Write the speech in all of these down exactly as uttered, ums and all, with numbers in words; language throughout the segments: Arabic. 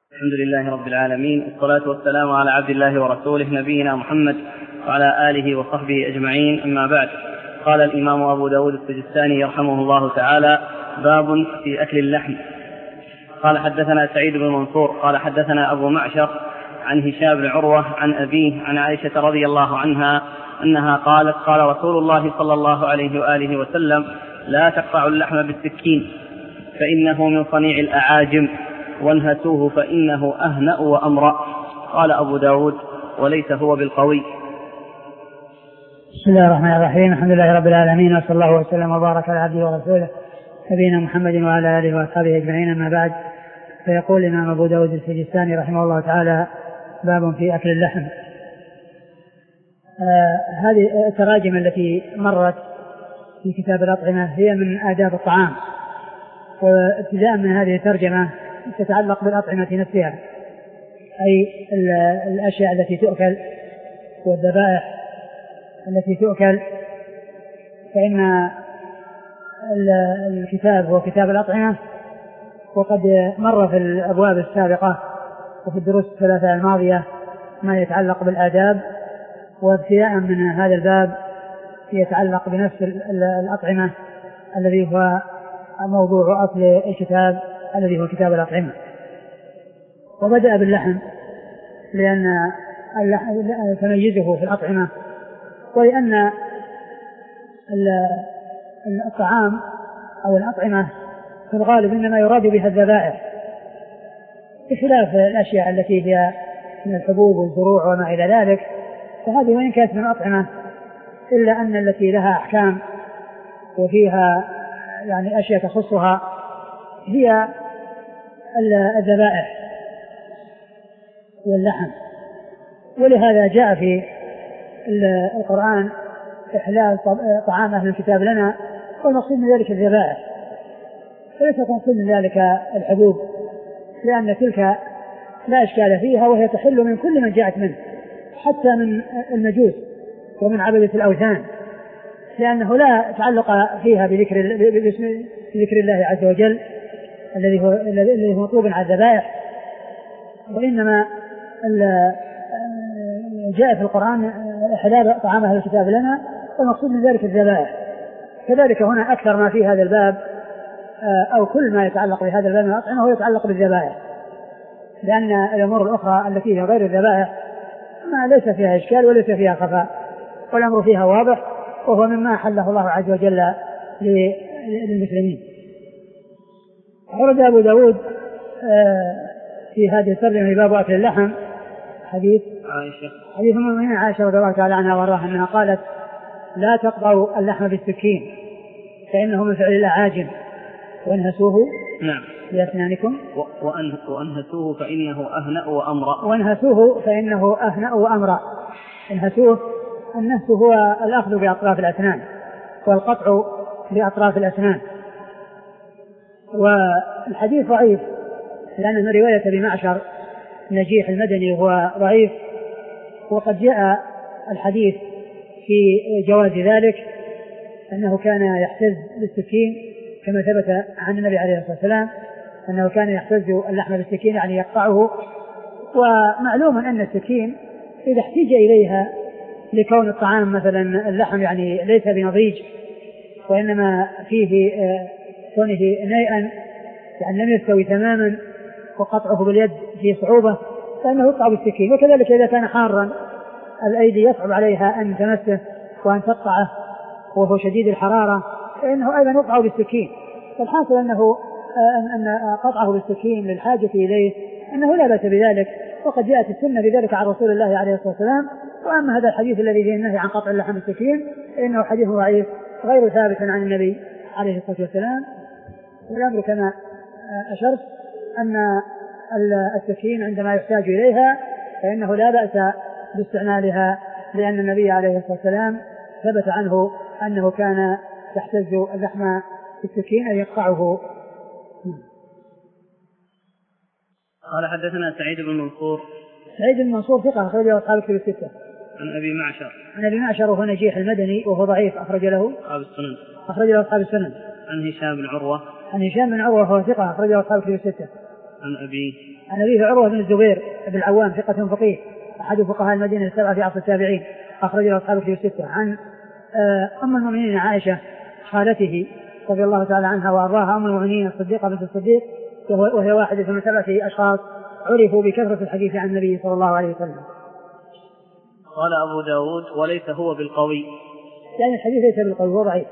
الحمد لله رب العالمين، والصلاة والسلام على عبد الله ورسوله نبينا محمد وعلى آله وصحبه أجمعين، أما بعد. قال الإمام أبو داود السجستاني رحمه الله تعالى: باب في أكل اللحم. قال: حدثنا سعيد بن منصور قال حدثنا أبو معشر عن هشام بن عروة عن أبيه عن عائشة رضي الله عنها أنها قالت: قال رسول الله صلى الله عليه وآله وسلم: لا تقطعوا اللحم بالسكين فإنه من صنيع الأعاجم، وانهتوه فإنه أهنأ وأمرأ. قال أبو داود: وليس هو بالقوي. بسم الله الرحمن الرحيم. الحمد لله رب العالمين، وصلى الله وسلم وبارك على عبده ورسوله نبينا محمد وعلى آله وأصحابه أجمعين، أما بعد. فيقول الإمام أبو داود السجستاني رحمه الله تعالى: باب في أكل اللحم. آه هذه التراجم التي مرت في كتاب الأطعمة هي من آداب الطعام، وابتداء من هذه الترجمة تتعلق بالأطعمة نفسها، أي الأشياء التي تؤكل والذبائح التي تؤكل. فإن الكتاب هو كتاب الأطعمة، وقد مر في الأبواب السابقة وفي الدروس الثلاثة الماضية ما يتعلق بالآداب، وابتداء من هذا الباب يتعلق بنفس الأطعمة الذي هو موضوع أصل الكتاب الذي هو كتاب الأطعمة. وبدأ باللحم لأن اللحم تميزه في الأطعمة، ولأن الطعام أو الأطعمة في الغالب إنما يراد بها الذبائح، بخلاف الأشياء التي هي من الحبوب والزروع وما إلى ذلك، فهذه وإن كانت من الأطعمة إلا أن التي لها أحكام وفيها يعني أشياء تخصها هي الذبائح واللحم. ولهذا جاء في القرآن إحلال طعام أهل الكتاب لنا، والمقصود من ذلك الذبائح، وليس المقصود من ذلك الحبوب، لأن تلك لا إشكال فيها، وهي تحل من كل من جاءت منه، حتى من المجوس ومن عبدة الأوثان، لأنه لا تعلق فيها بذكر بذكر الله عز وجل الذي هو الذي هو مطلوب على الذبائح، وإنما جاء في القرآن إحلال طعام أهل الكتاب لنا، والمقصود من ذلك الذبائح. كذلك هنا أكثر ما في هذا الباب أو كل ما يتعلق بهذا الباب من الأطعمة هو يتعلق بالذبائح، لأن الأمور الأخرى التي هي غير الذبائح ما ليس فيها إشكال وليس فيها خفاء، والأمر فيها واضح، وهو مما حله الله عز وجل للمسلمين. أورد أبو داود في هذه الترجمة باب أكل اللحم حديث عائشة حديث أم المؤمنين عائشة رضي الله تعالى عنها وارضاها أنها قالت: لا تقطعوا اللحم بالسكين فإنه من فعل الأعاجم، وانهسوه نعم بأسنانكم وانهسوه فإنه أهنأ وأمرأ. وانهسوه فإنه أهنأ وأمرأ. انهسوه، النهس هو الأخذ بأطراف الأسنان والقطع بأطراف الأسنان. والحديث ضعيف لأن من رواية أبي معشر نجيح المدني وهو ضعيف، وقد جاء الحديث في جواز ذلك، أنه كان يحتز بالسكين كما ثبت عن النبي عليه الصلاة والسلام أنه كان يحتز اللحم بالسكين يعني يقطعه. ومعلوم أن السكين إذا احتاج إليها لكون الطعام مثلا اللحم يعني ليس بنضيج، وإنما فيه كونه نيئا يعني لم يستوي تماما وقطعه باليد فيه صعوبة، فإنه يقطع بالسكين. وكذلك إذا كان حارا الأيدي يصعب عليها أن تمسه وأن تقطعه وهو شديد الحرارة، فإنه أيضا يقطع بالسكين. فالحاصل أنه أن قطعه بالسكين للحاجة إليه أنه لا بأس بذلك، وقد جاءت السنة بذلك عن رسول الله عليه الصلاة والسلام. وأما هذا الحديث الذي فيه النهي عن قطع اللحم بالسكين فإنه حديث ضعيف غير ثابت عن النبي عليه الصلاة والسلام. والأمر كما أشرت أن السكين عندما يحتاج إليها فإنه لا بأس باستعمالها، لأن النبي عليه الصلاة والسلام ثبت عنه أنه كان يحتز اللحم بالسكين أن يقطعه. قال: حدثنا سعيد بن منصور. سعيد بن منصور ثقة أخرجه أصحاب الكتب الستة. عن أبي معشر. عن أبي معشر وهو نجيح المدني وهو ضعيف أخرج له أصحاب السنن. أخرج له أصحاب السنن. عن هشام بن عروة. عن هشام بن عروة وهو ثقة أخرج له أصحاب الكتب الستة. عن أبيه عن أبيه عروة بن الزبير بن العوام ثقة فقيه أحد فقهاء المدينة السبعة في عصر التابعين أخرج له أصحاب الكتب الستة. عن أم المؤمنين عائشة خالته رضي الله تعالى عنها وأرضاها أم المؤمنين الصديقة بنت الصديق وهي واحدة من سبعة أشخاص عرفوا بكثرة الحديث عن النبي صلى الله عليه وسلم. قال أبو داود وليس هو بالقوي، يعني الحديث ليس بالقوي، هو ضعيف.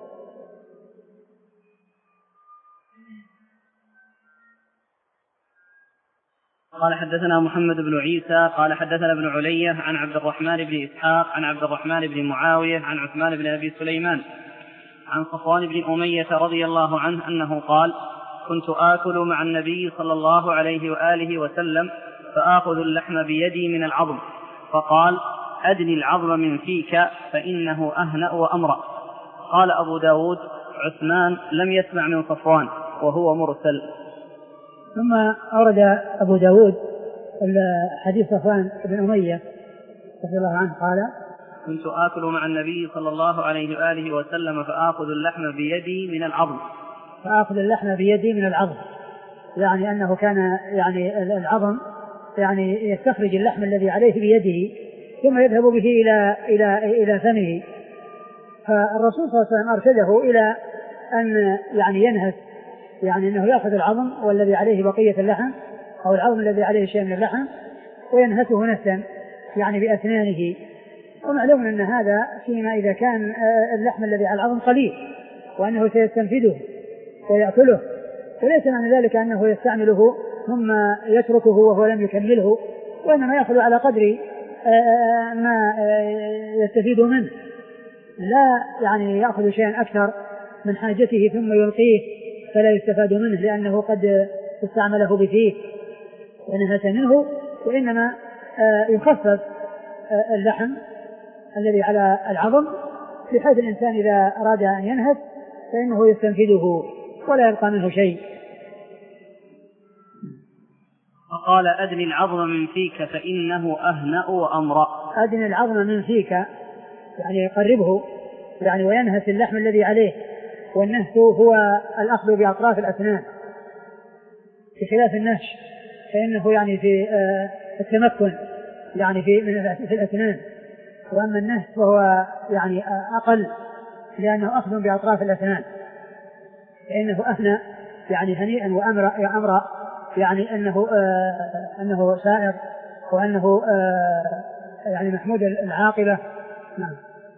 قال حدثنا محمد بن عيسى قال حدثنا ابن علية عن عبد الرحمن بن إسحاق عن عبد الرحمن بن معاوية عن عثمان بن أبي سليمان عن صفوان بن أمية رضي الله عنه أنه قال: كنت آكل مع النبي صلى الله عليه وآله وسلم فآخذ اللحم بيدي من العظم، فقال: أدني العظم من فيك فإنه أهنأ وأمرأ. قال أبو داود: عثمان لم يسمع من صفوان وهو مرسل. ثم أورد أبو داود حديث صفوان بن أمية رضي الله عنه قال: كنت آكل مع النبي صلى الله عليه وآله وسلم فآخذ اللحم بيدي من العظم فآخذ اللحم بيدي من العظم، يعني أنه كان يعني العظم يعني يستخرج اللحم الذي عليه بيده ثم يذهب به إلى إلى إلى فمه. فالرسول صلى الله عليه وسلم أرشده إلى أن يعني ينهس، يعني أنه يأخذ العظم والذي عليه بقية اللحم أو العظم الذي عليه شيء من اللحم وينهسه نهسا يعني بأسنانه. ومعلوم أن هذا فيما إذا كان اللحم الذي على العظم قليل وأنه سيستنفده ويأكله، وليس معنى ذلك أنه يستعمله ثم يتركه وهو لم يكمله، وإنما يأخذ على قدر ما يستفيد منه، لا يعني يأخذ شيئا أكثر من حاجته ثم يلقيه فلا يستفاد منه لأنه قد استعمله بفيه ونهس منه، وإنما يخفف اللحم الذي على العظم بحيث الإنسان إذا أراد أن ينهس فإنه يستنفذه ولا يبقى منه شيء. فقال: أدني العظم من فيك فإنه أهنأ وأمرأ. أدني العظم من فيك يعني يقربه يعني وينهس اللحم الذي عليه، والنهس هو الأخذ بأطراف الأسنان بخلاف النهش فإنه يعني في التمكن يعني في من في الأسنان، وأما النهس فهو يعني أقل لأنه أخذ بأطراف الأسنان، فإنه أهنأ يعني هنيئا وأمرأ يا أمرأ يعني أنه آه أنه سائر وأنه آه يعني محمود العاقبة. نعم.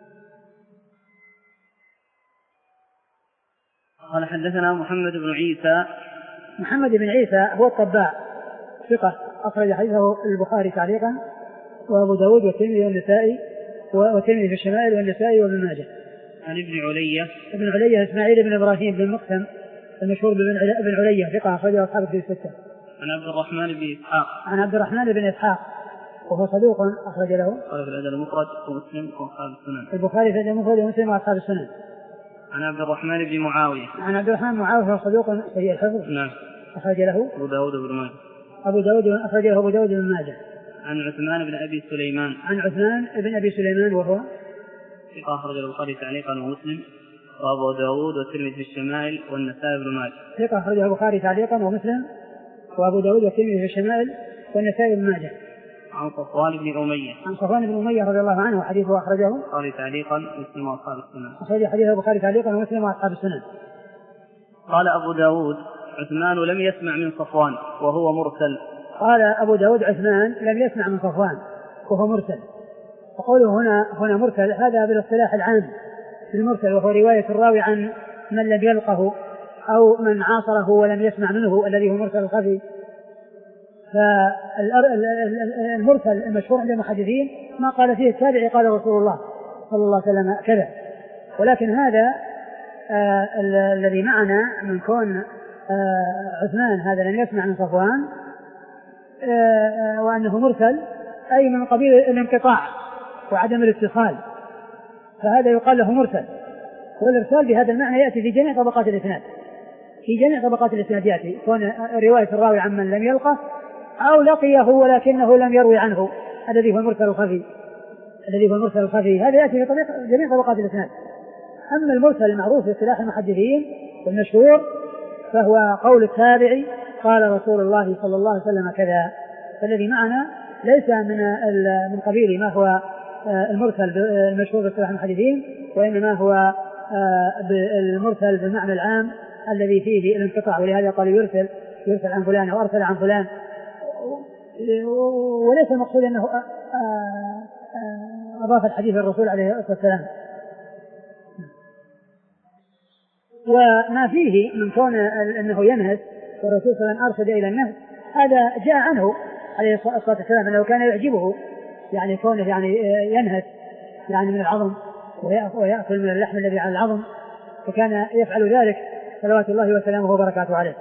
قال حدثنا محمد بن عيسى. محمد بن عيسى هو الطباع ثقة أخرج حديثه البخاري تعليقا وأبو داود والترمذي والنسائي والترمذي في الشمائل والنسائي وابن ماجه. عن ابن علية. ابن علية إسماعيل بن إبراهيم بن مقسم المشهور بابن علية ثقة أخرج أصحاب الكتب الستة. عن عبد الرحمن بن إسحاق. عن عبد الرحمن بن إسحاق وهو صدوق أخرج له البخاري في الأدب المفرد ومسلم وأصحاب السنن. البخاري في الأدب المفرد ومسلم وأصحاب السنن. عن عبد الرحمن بن معاوية. عن عبد الرحمن بن معاوية وهو صدوق سيء الحفظ. نعم. أخرج له أبو داود وابن ماجه. أبو داود أخرج له أبو داود بن ماجه. عن عثمان بن أبي سليمان. عن عثمان بن أبي سليمان وهو ثقة أخرج البخاري تعليقا ومسلم وأبو داود والترمذي في الشمائل والنسائي بن ماجه. ثقة أخرج البخاري تعليقا ومسلم وأبو داود والترمذي في الشمائل والنسائي بن ماجه. عن صفوان بن أمية. عن صفوان بن أمية رضي الله عنه وحديثه أخرجه البخاري تعليقا ومسلم وأصحاب السنن. أخرج حديث البخاري تعليقا ومسلم وأصحاب السنن. قال أبو داود: عثمان لم يسمع من صفوان وهو مرسل. قال أبو داود: عثمان لم يسمع من صفوان وهو مرسل. وقوله هنا هنا مرسل هذا بالاصطلاح العام في المرسل، وهو رواية الراوي عن من لم يلقه أو من عاصره ولم يسمع منه الذي هو مرسل الخفي. فالمرسل المشهور عند المحدثين ما قال فيه التابعي قال رسول الله صلى الله عليه وسلم كذا، ولكن هذا آه الذي معنا من كون آه عثمان هذا لم يسمع من صفوان آه وأنه مرسل أي من قبيل الانقطاع وعدم الاتصال، فهذا يقال له مرسل. والإرسال بهذا المعنى يأتي في جميع طبقات الإسناد، في جميع طبقات الإسناد يأتي كون رواية الراوي عن من لم يلقه أو لقيه ولكنه لم يروي عنه، الذي هو المرسل الخفي الذي هو المرسل الخفي هذا يأتي في جميع طبقات الإسناد. أما المرسل المعروف في اصطلاح المحدثين والمشهور فهو قول التابعي قال رسول الله صلى الله عليه وسلم كذا. فالذي معنا ليس من من قبيل ما هو المرسل المشهور باصطلاح المحدثين، وإنما هو المرسل بالمعنى العام الذي فيه الانقطاع، ولهذا قال يرسل يرسل عن فلان أو أرسل عن فلان، وليس المقصود أنه أضاف الحديث للرسول عليه الصلاة والسلام. وما فيه من كون أنه ينهس والرسول صلى الله عليه وسلم أرشد إلى النهس، هذا جاء عنه عليه الصلاة والسلام أنه كان يعجبه يعني كونه يعني ينهس يعني من العظم ويأكل من اللحم الذي على العظم، فكان يفعل ذلك صلوات الله وسلامه وبركاته عليه.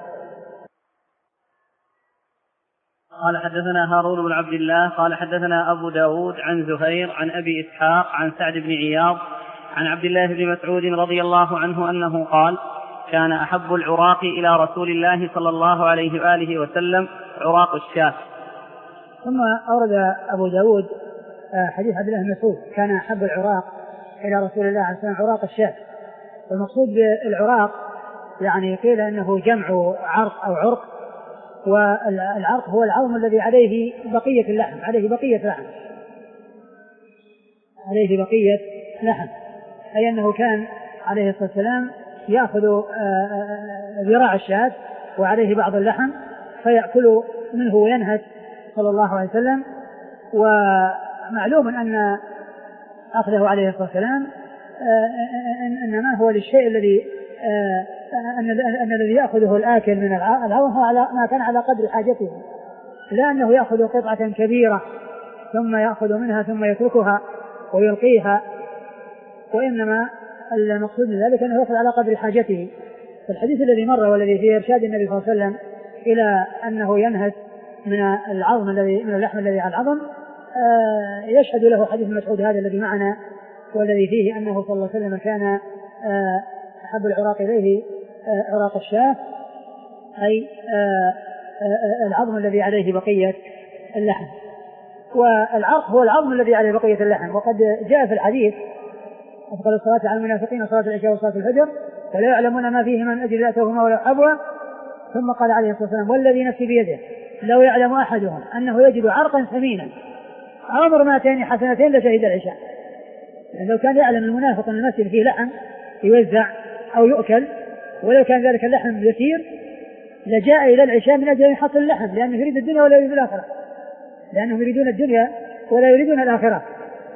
قال حدثنا هارون بن عبد الله قال حدثنا أبو داود عن زهير عن أبي إسحاق عن سعد بن عياض عن عبد الله بن مسعود رضي الله عنه أنه قال: كان أحب العراق إلى رسول الله صلى الله عليه وآله وسلم عراق الشاة. ثم أورد أبو داود حديث عبد الله بن مسعود: كان أحب العراق إلى رسول الله عليه وسلم عراق الشاة. والمقصود بالعراق يعني قيل أنه جمع عرق أو عرق، والعرق هو العظم الذي عليه بقية اللحم عليه بقية لحم عليه بقية لحم أي أنه كان عليه الصلاة والسلام يأخذ ذراع الشاة وعليه بعض اللحم فيأكل منه وينهج صلى الله عليه وسلم. ومعلوم أن أخذه عليه الصلاة والسلام إنما هو للشيء الذي أن الذي يأخذه الآكل من العظم هو على ما كان على قدر حاجته، لا أنه يأخذ قطعة كبيرة ثم يأخذ منها ثم يتركها ويلقيها، وإنما المقصود من ذلك أنه يأخذ على قدر حاجته. فالحديث الذي مر والذي فيه إرشاد النبي صلى الله عليه وسلم إلى أنه ينهس من العظم الذي من اللحم الذي على العظم يشهد له حديث مسعود هذا الذي معنا، والذي فيه أنه صلى الله عليه وسلم كان أحب العراق إليه عراق الشاة أي العظم الذي عليه بقية اللحم. والعرق هو العظم الذي عليه بقية اللحم. وقد جاء في الحديث: أفضل الصلاة على المنافقين صلاة العشاء وصلاة الفجر فلا يعلمون ما فيهما من أجل أتوهما ولا حبوا. ثم قال عليه الصلاة والسلام: والذي نفسي بيده لو يعلم أحدهم أنه يجد عرقا ثمينا عمر مائتين حسنتين لشهد العشاء. يعني لو كان يعلم المنافق أن المسجد فيه لحم يوزع أو يؤكل ولو كان ذلك اللحم يسير لجاء إلى العشاء من أجل أن يحصل اللحم، لأنه يريد الدنيا ولا يريد الآخرة، لأنهم يريدون الدنيا ولا يريدون الآخرة.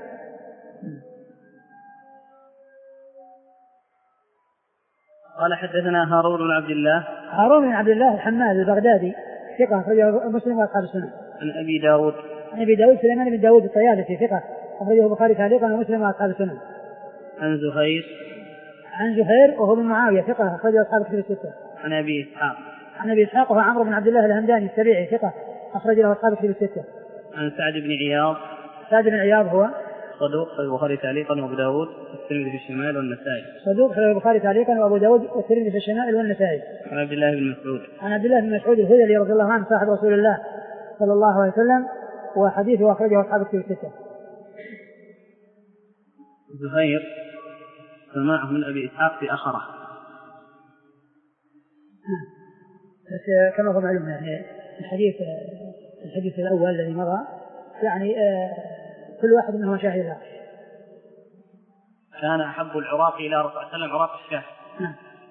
قال حدثنا هارون بن عبد الله هارون بن عبد الله الحماد البغدادي ثقة أخرجه مسلم وأصحاب السنن. عن أبي داود عن أبي داود سليمان بن داود الطيالسي ثقة أخرجه البخاري تعليقا ومسلم وأصحاب السنن. عن زهير عن زهير وهو بن معاوية ثقة أخرجه أصحاب الكتب الستة. عن أبي إسحاق عن أبي إسحاق وهو عمرو بن عبد الله الهمداني السبيعي ثقة أخرجه أصحاب الكتب الستة. عن سعد بن عياض سعد بن عياض هو صدوق في البخاري تعليقا وأبو داود والترمذي في الشمال والنسائي. صدوق في البخاري تعليقا وأبو داود والترمذي في الشمال والنسائي. عن عبد الله بن مسعود عن عبد الله بن مسعود الهذلي رضي الله عنه صاحب رسول الله صلى الله عليه وسلم وحديثه أخرجه أصحاب الكتب الستة. زهير سماعه من أبي إسحاق في آخره. بس كما هو معلوم يعني الحديث الحديث الأول الذي مضى يعني كل واحد منهم شاهد له. كان أحب العراق إلى رسول الله صلى الله عليه وسلم عراق الشاه. نعم.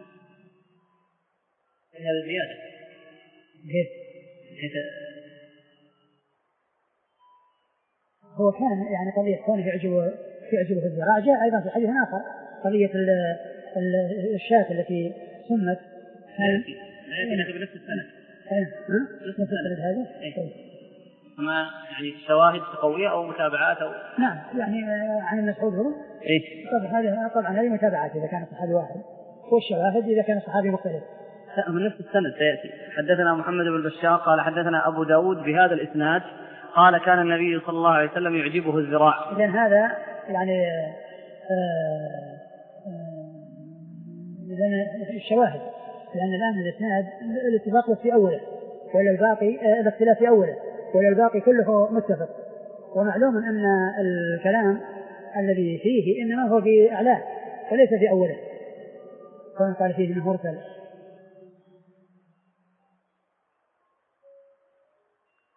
هذا زيادة. كيف؟ هو كان يعني قضية كونه يعجبه يعجبه الذراع. جاء أيضا في حديث آخر قضية الشاة التي سمت لكن بنفس السنة. نفس السنة هذا. ما يعني شواهد قوية أو متابعات أو نعم يعني عن المسعود هو إيه طبعا هذا طبعا هذه متابعات إذا كان الصحابي واحد والشواهد إذا كان الصحابي مختلف. من نفس السنة سيأتي. حدثنا محمد بن بشار قال حدثنا أبو داود بهذا الإسناد قال كان النبي صلى الله عليه وسلم يعجبه الذراع. إذن هذا يعني إذن الشواهد لأن الآن الإسناد الاتفاق في أوله ولا الباقي الاختلاف في أوله ولا الباقي كله متفق. ومعلوم أن الكلام الذي فيه إنما هو في أعلاه وليس في أوله كما قال فيه من مرسل.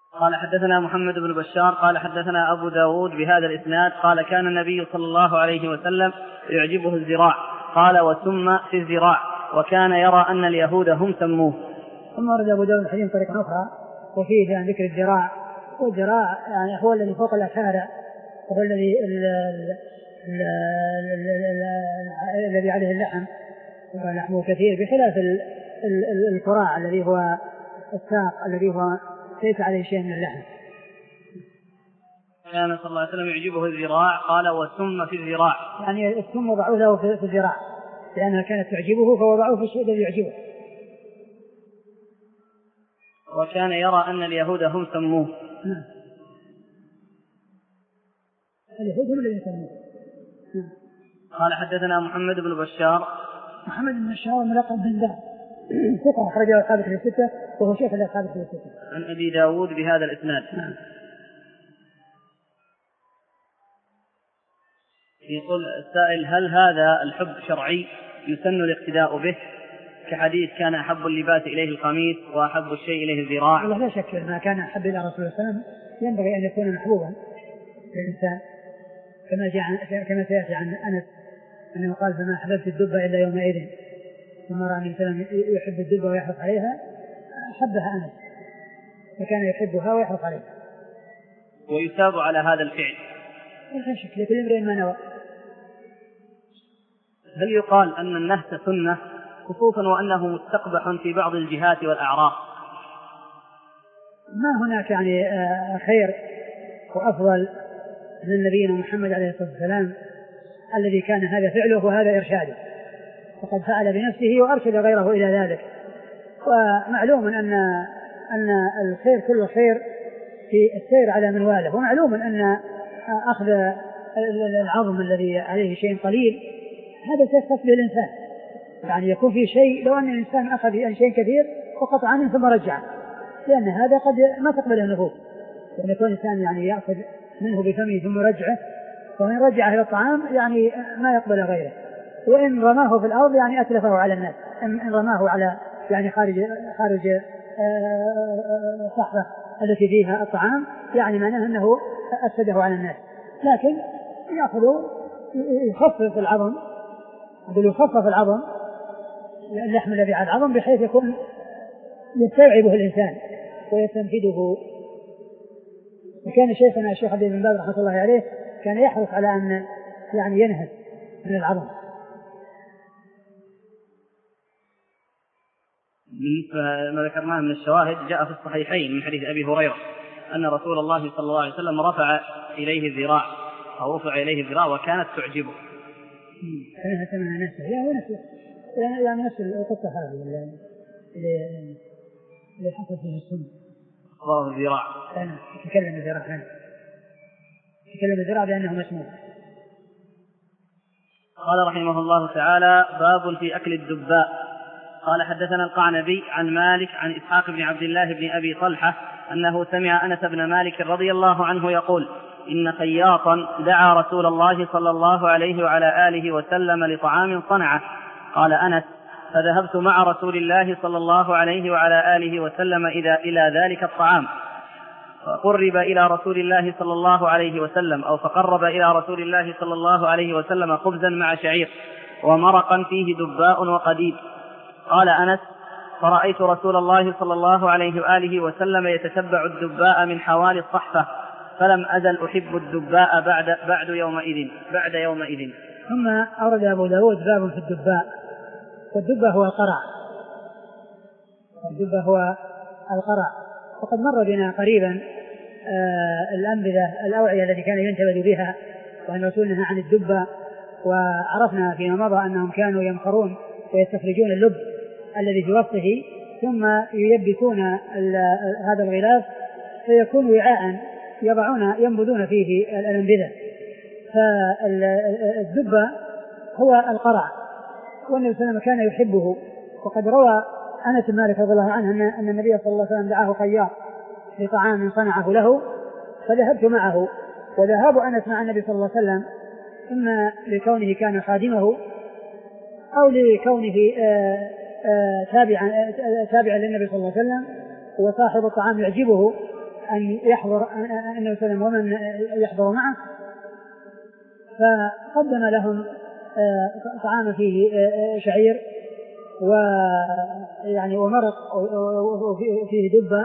قال حدثنا محمد بن بشار قال حدثنا أبو داود بهذا الإسناد قال كان النبي صلى الله عليه وسلم يعجبه الذراع قال وسم في الذراع وكان يرى أن اليهود هم سموه. ثم ورد أبو داود الحديث طريقة أخرى وفيه عن ذكر الذراع، والذراع يعني هو الذي فوق الأكارع وهو الذي الذي عليه اللحم ولحمه كثير، بخلاف القراع الذي هو الساق الذي هو ليس عليه شيء من اللحم. كان صلى الله عليه وسلم يعجبه الذراع قال وسم في الذراع، يعني السم وضعوه له في الذراع لأنها كانت تعجبه فوضعوه في الشيء الذي يعجبه. وكان يرى أن اليهود هم سموه. نعم. اليهود هم الذين سموه. نعم. قال حدثنا محمد بن بشار محمد بن بشار ملقب بن دار ثقة أخرجه أصحاب الكتب الستة وهو شيخ أصحاب الكتب الستة. عن أبي داود بهذا الإسناد. نعم. يقول السائل هل هذا الحب شرعي يسن الاقتداء به كحديث كان أحب اللباس إليه القميص وأحب الشيء إليه الذراع؟ والله لا شك ما كان أحب إلى رسول الله صلى الله عليه وسلم ينبغي أن يكون محبوبا للإنسان، كما جاء كما سيأتي عن أنس أنه قال فما أحببت الدبة إلا يومئذ، ثم رأى النبي صلى الله عليه وسلم يحب الدبة ويحرص عليها أحبها أنس وكان يحبها ويحرص عليها. ويثاب على هذا الفعل؟ لا شك لكل امرئ ما نوى. هل يقال أن النهس سنة خصوصا وأنه مستقبح في بعض الجهات والأعراق؟ ما هناك يعني خير وأفضل من نبينا محمد عليه الصلاة والسلام الذي كان هذا فعله وهذا إرشاده، وقد فعل بنفسه وأرشد غيره إلى ذلك. ومعلوم أن أن الخير كل خير في السير على منواله، ومعلوم أن أخذ العظم الذي عليه شيء قليل هذا سيختص به الإنسان، يعني يكون في شيء لو أن الإنسان أخذ شيء كثير وقطع عنه ثم رجعه، لأن هذا قد ما تقبله النفوس، لأن يكون الإنسان يعني يأخذ منه بفمه ثم رجعه، وإن رجعه إلى الطعام يعني ما يقبل غيره، وإن رماه في الأرض يعني أتلفه على الناس، إن رماه على يعني خارج خارج صحفة التي فيها الطعام يعني معناه أنه أفسده على الناس. لكن يأخذ يخفف العظم، يقول يخفف العظم اللحم الذي على العظم بحيث يكون يستوعبه الإنسان ويستنفده. وكان شيخنا الشيخ عبد بن باز رحمه الله عليه كان يحرص على أن يعني ينهز من العظم. بالنسبة ما ذكرناه من الشواهد جاء في الصحيحين من حديث أبي هريرة أن رسول الله صلى الله عليه وسلم رفع إليه الذراع أو رفع إليه الذراع وكانت تعجبه. كانها ثمن نفسه يعني نفسه يعني نفس القصة هذه اللي اللي حصل فيه السنة. أخباره الذراع. أنا أتكلم الذراع عنه. أتكلم الذراع لأنه مسموع. قال رحمه الله تعالى باب في أكل الدباء. قال حدثنا القعنبي عن مالك عن إسحاق بن عبد الله بن أبي طلحة أنه سمع أنس بن مالك رضي الله عنه يقول إن خياطا دعا رسول الله صلى الله عليه وعلى آله وسلم لطعام صنعه. قال أنس فذهبت مع رسول الله صلى الله عليه وعلى آله وسلم إذا إلى ذلك الطعام فقرب إلى رسول الله صلى الله عليه وسلم أو فقرب إلى رسول الله صلى الله عليه وسلم خبزا مع شعير ومرقا فيه دباء وقديد. قال أنس فرأيت رسول الله صلى الله عليه وآله وسلم يتتبع الدباء من حوالي الصحفة فلم أزل أحب الدباء بعد, بعد يومئذ بعد يومئذ. ثم أورد أبو داود باب في الدباء. والدباء هو القرع، الدباء هو القرع. وقد مر بنا قريبا آه الأنبذة الأوعية التي كان ينتبذ بها وأن رسولنا عن الدباء، وعرفنا فيما مضى أنهم كانوا يمخرون ويستخرجون اللب الذي في وسطه ثم ييبسون هذا الغلاف فيكون وعاء يضعون ينبذون فيه الأنبذة. فالدباء هو القرع، والنبي صلى الله عليه وسلم كان يحبه. وقد روى أنس بن مالك رضي الله عنه أن النبي صلى الله عليه وسلم دعاه خياط لطعام صنعه له فذهبت معه. وذهاب أنس مع النبي صلى الله عليه وسلم إما لكونه كان خادمه أو لكونه تابعا تابعا للنبي صلى الله عليه وسلم وصاحب الطعام يعجبه أن يحضر النبي صلى الله عليه وسلم ومن يحضر معه، فقدم لهم طعام فيه شعير ويعني ومرق وفيه دبة،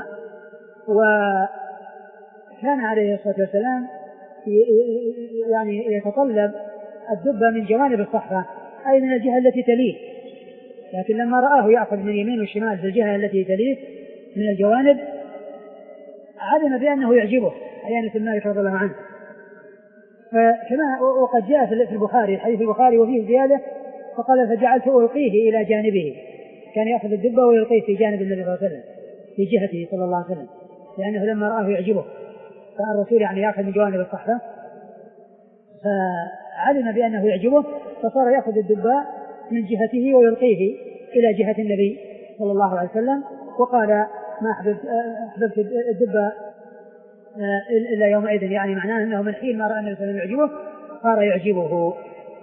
وكان عليه الصلاة والسلام يعني يتطلب الدبة من جوانب الصحفة أي من الجهة التي تليه، لكن لما رآه يأخذ من يمين والشمال في الجهة التي تليه من الجوانب علم بأنه يعجبه أي أنس بن مالك رضي الله عنه. فكما وقد جاء في البخاري حديث البخاري وفيه زيادة فقال فجعلت ألقيه إلى جانبه، كان يأخذ الدبة ويلقيه في جانب النبي صلى الله عليه وسلم في جهته صلى الله عليه وسلم، لأنه لما رآه يعجبه فالرسول يعني يأخذ من جوانب الصحفة فعلم بأنه يعجبه فصار يأخذ الدبة من جهته ويلقيه إلى جهة النبي صلى الله عليه وسلم، وقال ما أحببت الدبة إلا يومئذ، يعني معناه أنه من حين ما رأى النبي صلى الله عليه وسلم يعجبه صار يعجبه.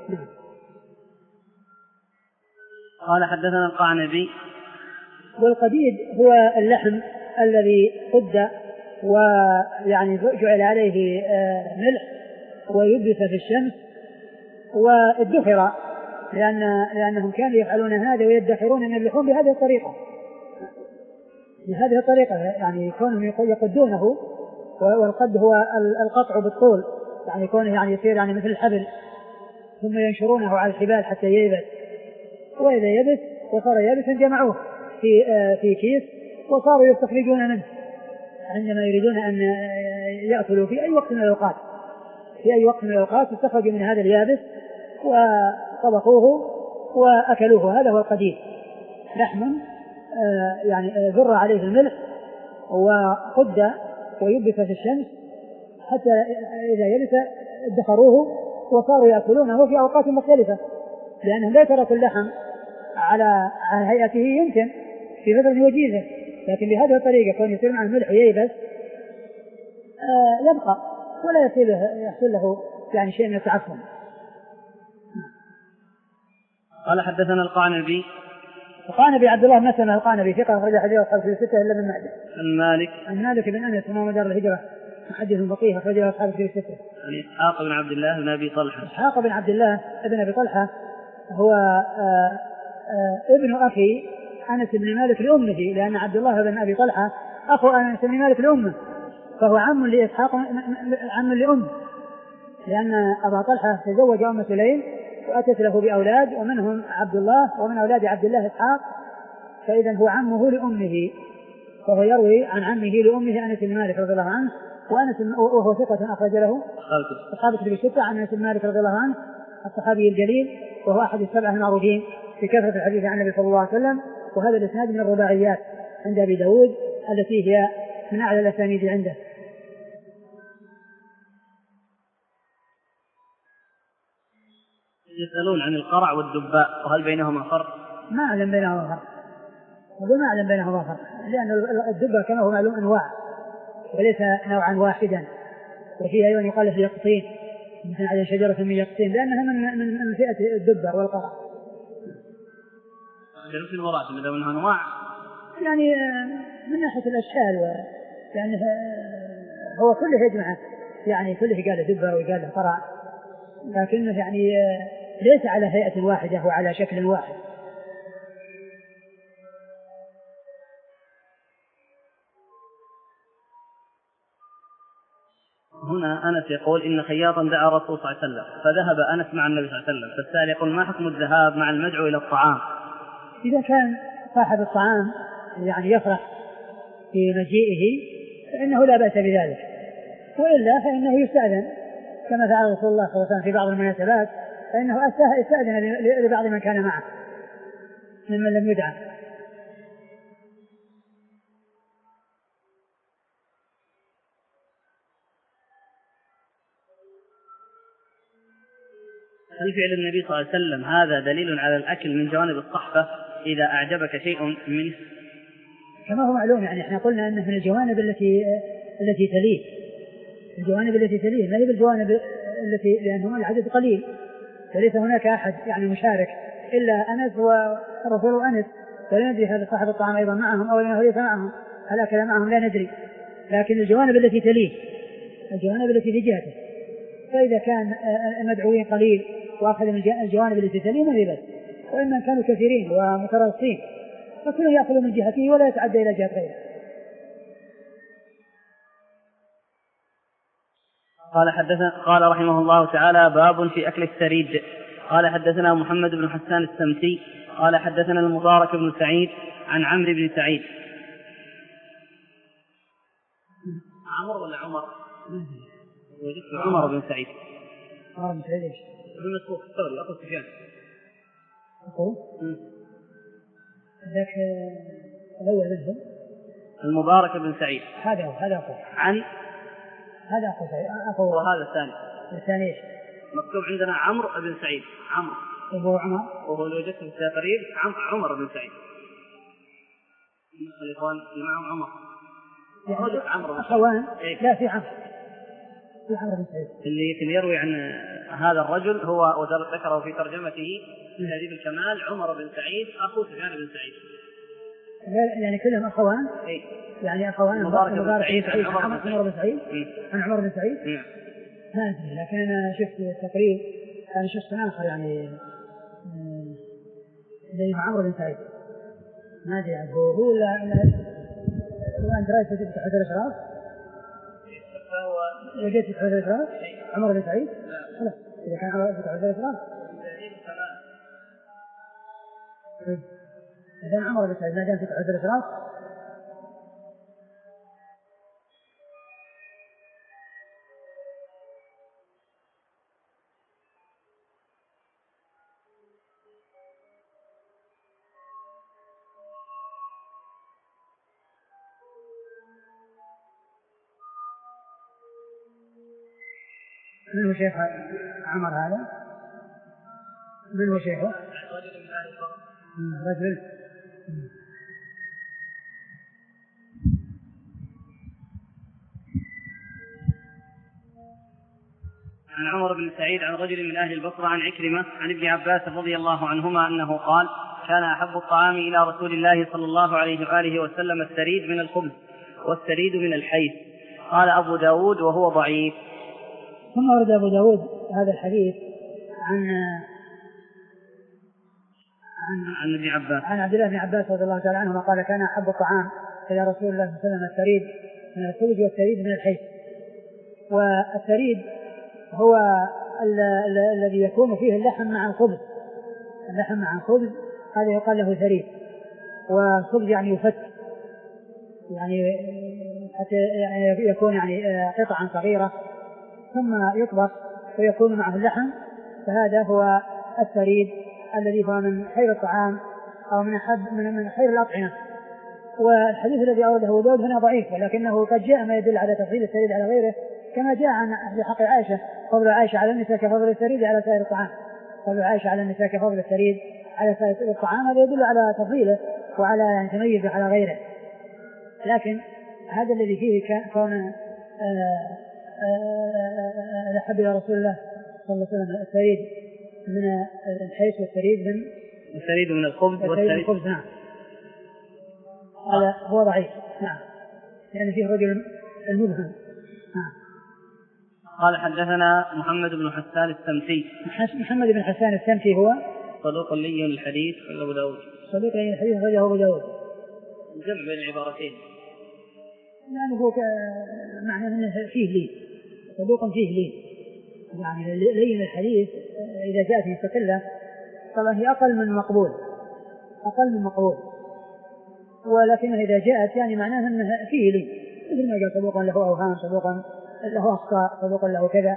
قال حدثنا القعنبي. والقديد هو اللحم الذي قد ويعني جعل عليه ملح ويبث في الشمس وادخر، لأن لأنهم كانوا يفعلون هذا ويدخرون من اللحوم بهذه الطريقة بهذه الطريقة يعني يكونوا يقدونه، والقد هو القطع بالطول، يعني يكون يعني يصير يعني مثل الحبل ثم ينشرونه على الحبال حتى ييبس، وإذا يبس وصار يابسا جمعوه في في كيس وصاروا يستخرجون منه عندما يريدون أن يأكلوا في أي وقت من الأوقات في أي وقت من الأوقات استخرجوا من هذا اليابس وطبخوه وأكلوه. هذا هو القديد، لحم يعني ذر عليه الملح وقد ويبث في الشمس حتى إذا يبس ادخروه وصاروا يأكلونه في أوقات مختلفة، لأنهم لا يتركوا اللحم على هيئته يمكن في فترة وجيزة، لكن بهذه الطريقة كون يصير مع الملح وييبس يبقى ولا يحصل له يعني شيء من التعفن. قال حدثنا القعنبي. القعنبي عبد الله بن مسلمة القعنبي ثقة أخرج حديث أصحاب الكتب الستة إلا ابن ماجه. عن مالك. عن مالك بن أنس إمام دار الهجرة محدث فقيه أخرج أصحاب الكتب الستة. عن إسحاق بن عبد الله بن أبي طلحة. إسحاق بن عبد الله بن أبي طلحة هو آآ آآ ابن أخي أنس بن مالك لأمه، لأن عبد الله بن أبي طلحة أخو أنس بن مالك لأمه، فهو عم لإسحاق عم لأمه، لأن أبا طلحة تزوج أم سليم وأتت له بأولاد ومنهم عبد الله ومن أولاد عبد الله إسحاق، فإذا هو عمه لأمه، فهو يروي عن عمه لأمه أنس بن مالك رضي الله عنه، وأنس وهو ثقة أخرج له أصحاب الكتب الستة عن أنس بن مالك رضي الله عنه الصحابي الجليل، وهو أحد السبعة المعروفين في كثرة الحديث عن النبي صلى الله عليه وسلم. وهذا الإسناد من الرباعيات عند أبي داود التي هي من أعلى الأسانيد عنده. يسألون عن القرع والدباء وهل بينهما فرق؟ ما أعلم بينهما فرق، وما أعلم بينهما فرق، لأن الدباء كما هو معلوم أنواع وليس نوعا واحدا، وفيها أيضا يقال في يقطين مثل على شجرة من يقطين لأنها من من من فئة الدباء والقرع. في المراد إذا منها أنواع يعني من ناحية الأشكال، يعني هو كله يجمع، يعني كله قال دباء وقال قرع، لكنه يعني ليس على هيئة واحدة وعلى شكل واحد. هنا أنس يقول إن خياطا دعا الرسول صلى الله عليه وسلم فذهب أنس مع النبي صلى الله عليه وسلم، فالسائل يقول ما حكم الذهاب مع المدعو إلى الطعام؟ إذا كان صاحب الطعام يعني يفرح في مجيئه فإنه لا بأس بذلك، وإلا فإنه يستأذن كما فعل رسول الله صلى الله عليه وسلم في بعض المناسبات، فإنه استأذن لبعض من كان معه ممن لم يدعى. هل فعل النبي صلى الله عليه وسلم هذا دليل على الأكل من جوانب الصحفة إذا أعجبك شيء منه؟ كما هو معلوم، يعني احنا قلنا أنه من الجوانب التي التي تليه، الجوانب التي تليه ما هي بالجوانب التي لأنهم العدد قليل وليس هناك أحد يعني مشارك إلا أنس والرسول أنس، ولا ندري هل صاحب الطعام أيضا معهم أو أنه ليس معهم، هل أكل معهم لا ندري، لكن الجوانب التي تليه، الجوانب التي في جهته، فإذا كان المدعوين قليل وأخذ من الجوانب التي تليه ما في بأس، وإما كانوا كثيرين ومتراصين فكل يأخذ من جهته ولا يتعدى إلى جهة غيره. قال حدثنا قال رحمه الله تعالى: باب في أكل الثريد. قال حدثنا محمد بن حسان السمسي قال حدثنا المبارك بن سعيد عن عمرو بن سعيد. عمر ولا عمر؟ وجدت عمر بن سعيد. عمر بن سعيد ايش؟ ابن مسعود الثوري أخو سفيان. أخو؟ ذاك الأول منهم المبارك بن سعيد. هذا هو هذا أخو. عن هذا أخو سعيد أخو. وهذا الثاني. الثاني ايش؟ مكتوب عندنا عمرو بن سعيد. عمرو. وهو عمر. وهو اللي وجدته في التقرير عمر بن سعيد. الإخوان اللي معهم عمر. يعني عمرو أخوان. لا في عمرو. في عمرو بن سعيد. اللي اللي يروي عن هذا الرجل هو وذكره في ترجمته في تهذيب الكمال عمر بن سعيد أخو سفيان بن سعيد. يعني كلهم أخوان. إيه. يعني أخوان. المبارك بن سعيد عن عمر بن سعيد. عن عمر بن سعيد. ما أدري، لكن أنا شفت التقرير أنا شخص آخر يعني زي عمرو بن سعيد ما أدري يعني هو هو لا وأنت رأيت في حدث الأشراف وجدت في حدث الأشراف عمر بن سعيد. لا إذا كان في حدث الأشراف إذا عمر بن سعيد ما كان في حدث الأشراف من هو شيخ عمر هذا؟ من هو شيخه؟ رجل من أهل البصرة. رجل. عن عمر بن سعيد عن رجل من أهل البصرة عن عكرمة عن ابن عباس رضي الله عنهما أنه قال: كان أحب الطعام إلى رسول الله صلى الله عليه وآله وسلم الثريد من الخبز والثريد من الحيث. قال أبو داود وهو ضعيف. ثم ورد أبو داود هذا الحديث عن عن, عن ابن عباس عن عبد الله بن عباس رضي الله تعالى عنهما قال: كان أحب الطعام إلى رسول الله صلى الله عليه وسلم الثريد من الخبز والثريد من الحيث. والثريد هو الذي يكون فيه اللحم مع الخبز، اللحم مع الخبز هذا يقال له ثريد. والخبز يعني يفت يعني حتى يكون يعني قطعا صغيرة ثم يطبخ ويكون معه اللحم، فهذا هو الثريد الذي هو من خير الطعام أو من أحب من خير الأطعمة. والحديث الذي أورده أبو داود هنا ضعيف، ولكنه قد جاء ما يدل على تفضيل الثريد على غيره، كما جاء عن أهل حق عائشة: فضل عائشة على النساء كفضل الثريد على سائر الطعام. فضل عائشة على النساء كفضل الثريد على سائر الطعام، هذا يدل على تفضيله وعلى يعني تميزه على غيره. لكن هذا الذي فيه كون أحب إلى رسول الله صلى الله عليه وسلم الثريد من الحيث والثريد من الثريد من الخبز والثريد من الخبز. نعم هذا هو ضعيف. نعم يعني فيه رجل المبهم. نعم. قال حدثنا محمد بن حسان السمسي. محمد بن حسان السمسي هو صدوق لي الحديث عند أبو داود. صدوق لي الحديث رجله أبو داود. جمع بين العبارتين يعني هو معنى أنه فيه لين، صدوق فيه لين، يعني لين الحديث إذا جاءت مستقلة طبعا هي أقل من مقبول، أقل من مقبول، ولكن إذا جاءت يعني معناها أنه فيه لين، مثل ما قال صدوقا له أوهام، صدوقا له أخطاء، صدوقا له كذا.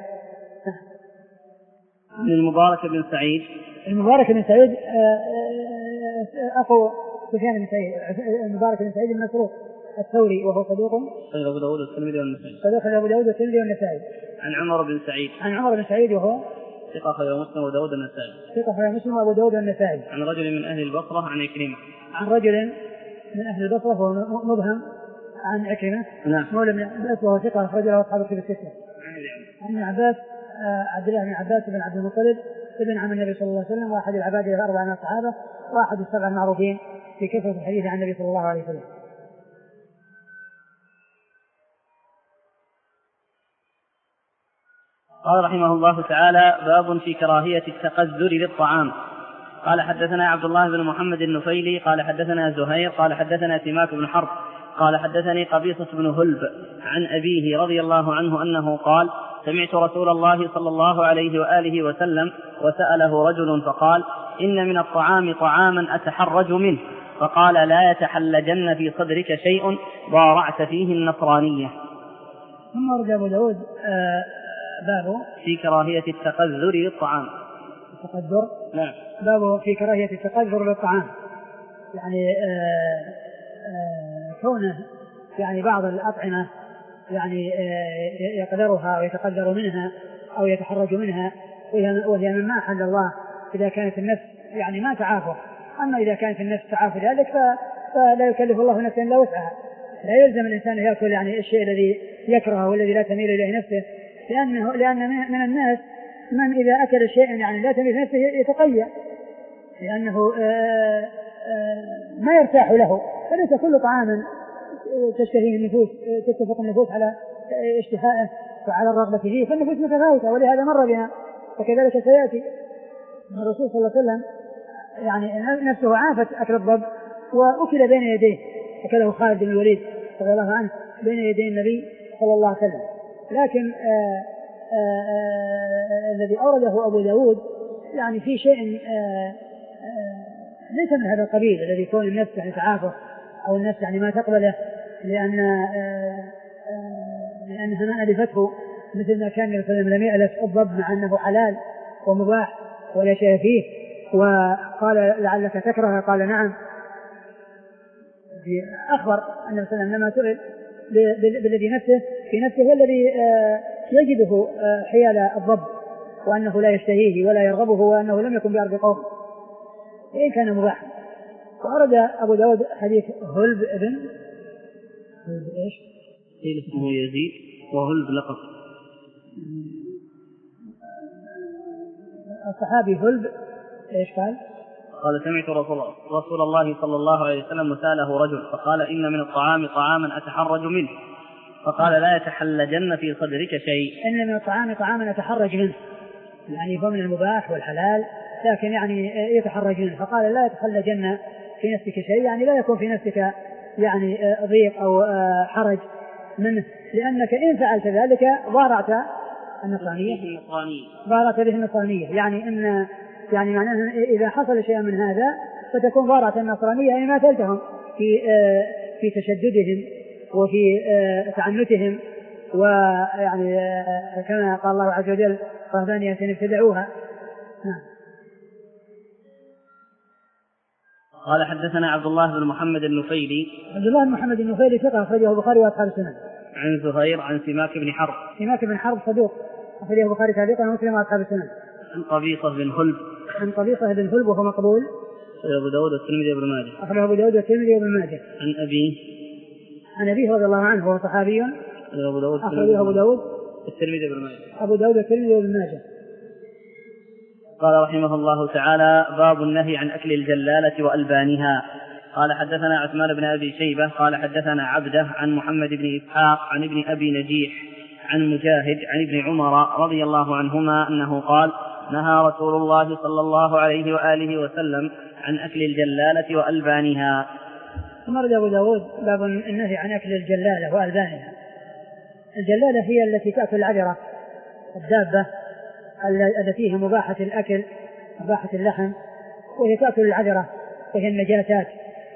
من المبارك بن سعيد. المبارك بن سعيد أخو سفيان بن سعيد. المبارك بن سعيد بن مسروق الثوري وهو صدوق خرج أبو داود والترمذي والنسائي. صدوق أبو داود والترمذي والنسائي. عن عمر بن سعيد. عن عمر بن سعيد وهو ثقة خرج مسلم وأبو داود والنسائي. ثقة خرج مسلم وأبو داود والنسائي. عن رجل من أهل البصرة عن عكرمة. عن رجل من أهل البصرة وهو مبهم عن عكرمة. نعم. مولى بن عباس وهو ثقة خرج له أصحاب الكتب الستة. عن عباس عبد الله بن عباس بن عبد المطلب ابن عم النبي صلى الله عليه وسلم، واحد العباد الأربعة من الصحابة، واحد السبع المعروفين في كثرة الحديث عن النبي صلى الله عليه وسلم. قال رحمه الله تعالى: باب في كراهية التقذر للطعام. قال حدثنا عبد الله بن محمد النفيلي قال حدثنا زهير قال حدثنا سماك بن حرب قال حدثني قبيصة بن هلب عن أبيه رضي الله عنه أنه قال: سمعت رسول الله صلى الله عليه وآله وسلم وسأله رجل فقال: إن من الطعام طعاما أتحرج منه، فقال: لا يتحلجن في صدرك شيء ضارعت فيه النصرانية. ثم ورد أبو داود باب في كراهية التقذر للطعام. التقذر؟ نعم. باب في كراهية التقذر للطعام، يعني آآ آآ كونه يعني بعض الأطعمة يعني يقدرها ويتقدر منها أو يتحرج منها وهي مما أحل الله إذا كانت النفس يعني ما تعافى. أما إذا كانت النفس تعافى ذلك فلا يكلف الله نفسا إلا وسعها، لا يلزم الإنسان يأكل يعني الشيء الذي يكرهه والذي لا تميل إليه نفسه، لأنه لأن من الناس من إذا أكل شيئا يعني لا تميل نفسه يتقيأ، لأنه آآ آآ ما يرتاح له. فليس كل طعام تشتهيه النفوس تتفق النفوس على اشتهائه وعلى الرغبة فيه، فالنفوس متفاوتة، ولهذا مر بنا وكذلك سيأتي. الرسول صلى الله عليه وسلم يعني نفسه عافت أكل الضب وأكل بين يديه، أكله خالد بن الوليد رضي الله عنه بين يدي النبي صلى الله عليه وسلم. لكن آآ آآ الذي أورده أبو داود يعني في شيء آآ آآ ليس من هذا القبيل الذي يكون النفس يعني تعافى أو النفس يعني ما تقبله، لأن آآ آآ لأنها ما ألفته، مثل ما كان النبي صلى الله عليه وسلم لم يألف الضب مع أنه حلال ومباح ولا شيء فيه، وقال: لعلك تكره؟ قال: نعم. أخبر النبي صلى الله عليه وسلم لما سئل بالذي نفسه في نفسه والذي يجده حيال الضب وأنه لا يشتهيه ولا يرغبه وأنه لم يكن بأرض قوم إن كان مباحا. وأرد أبو داود حديث هلب ابن هلب إيش؟ قيل اسمه يزيد وهلب لقب. الصحابي هلب إيش قال؟ قال: سمعت رسول, رسول الله صلى الله عليه وسلم وسأله رجل فقال: إن من الطعام طعاما أتحرج منه، فقال: لا يتحلجن في صدرك شيء. إن من الطعام طعاما أتحرج منه، يعني هو من المباح والحلال لكن يعني يتحرج منه، فقال: لا يتحلجن في نفسك شيء، يعني لا يكون في نفسك يعني ضيق أو حرج منه، لأنك إن فعلت ذلك ضارعت النصرانية ضارعت به النصرانية، يعني إن يعني معناه إذا حصل شيء من هذا فتكون ضارعت النصرانية، يعني ما تلتهم في في تشددهم وفي تعنتهم، ويعني كما قال الله عز وجل: رهبانية ابتدعوها. قال حدثنا عبد الله بن محمد النفيلي. عبد الله بن محمد النفيلي ثقة أخرجه البخاري وأصحاب السنن. عن زهير عن سماك بن حرب. سماك بن حرب صدوق أخرجه البخاري تعليقا ومسلم وأصحاب السنن. عن قبيصة بن هلب. عن قبيصة بن هلب وهو مقبول. أبو داود والترمذي وابن ماجه. أخرجه أبو داود والترمذي وابن ماجه. عن أبيه. عن أبيه رضي الله عنه وهو صحابي. أبو داود. أخرجه أبو داود والترمذي وابن ماجه. أبو داود والترمذي وابن ماجه. قال رحمه الله تعالى: باب النهي عن أكل الجلالة وألبانها. قال حدثنا عثمان بن أبي شيبة قال حدثنا عبده عن محمد بن إسحاق عن ابن أبي نجيح عن مجاهد عن ابن عمر رضي الله عنهما أنه قال: نهى رسول الله صلى الله عليه وآله وسلم عن أكل الجلالة وألبانها. ثم رد أبو داود باب النهي عن أكل الجلالة وألبانها. الجلالة هي التي تأكل العذرة الدابة التي هي مباحة الأكل مباحة اللحم، وهي تأكل العذرة وهي النجاسات.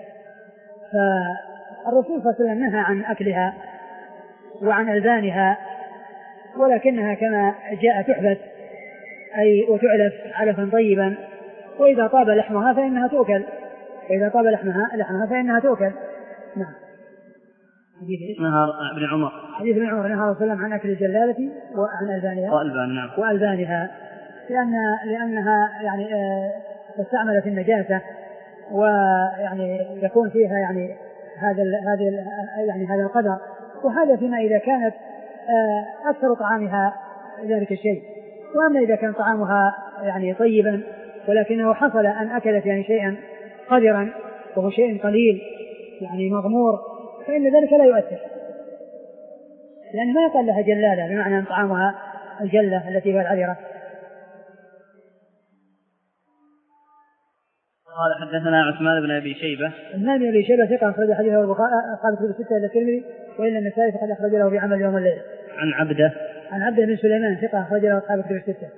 فالرسول صلى الله عليه وسلم نهى عن أكلها وعن ألبانها، ولكنها كما جاء تحبس أي وتعلف علفا طيبا، وإذا طاب لحمها فإنها تؤكل وإذا طاب لحمها لحمها فإنها تؤكل. نعم. نهى ابن عمر حديث ابن عمر نهى رسول الله عن أكل الجلالة وعن ألبانها وألبان نعم. وألبانها لأن لأنها يعني استعملت النجاسة، ويعني يكون فيها يعني هذا هذا يعني هذا القدر، وهذا فيما إذا كانت أكثر طعامها ذلك الشيء. وأما إذا كان طعامها يعني طيبا ولكنه حصل أن أكلت يعني شيئا قدرا وهو شيء قليل يعني مغمور، فإن ذلك لا يؤثر، لأن ما يقال لها جلالة بمعنى أن طعامها الجلة التي هي العذرة. قال حدثنا عثمان بن أبي شيبة. عثمان بن أبي شيبة ثقة أخرج حديثه البخاري أصحاب الكتب الستة إلا الترمذي وإلا النسائي فقد أخرج له في عمل يوم الليل. عن عبده عن عبده بن سليمان ثقة أخرج له أصحاب الكتب الستة.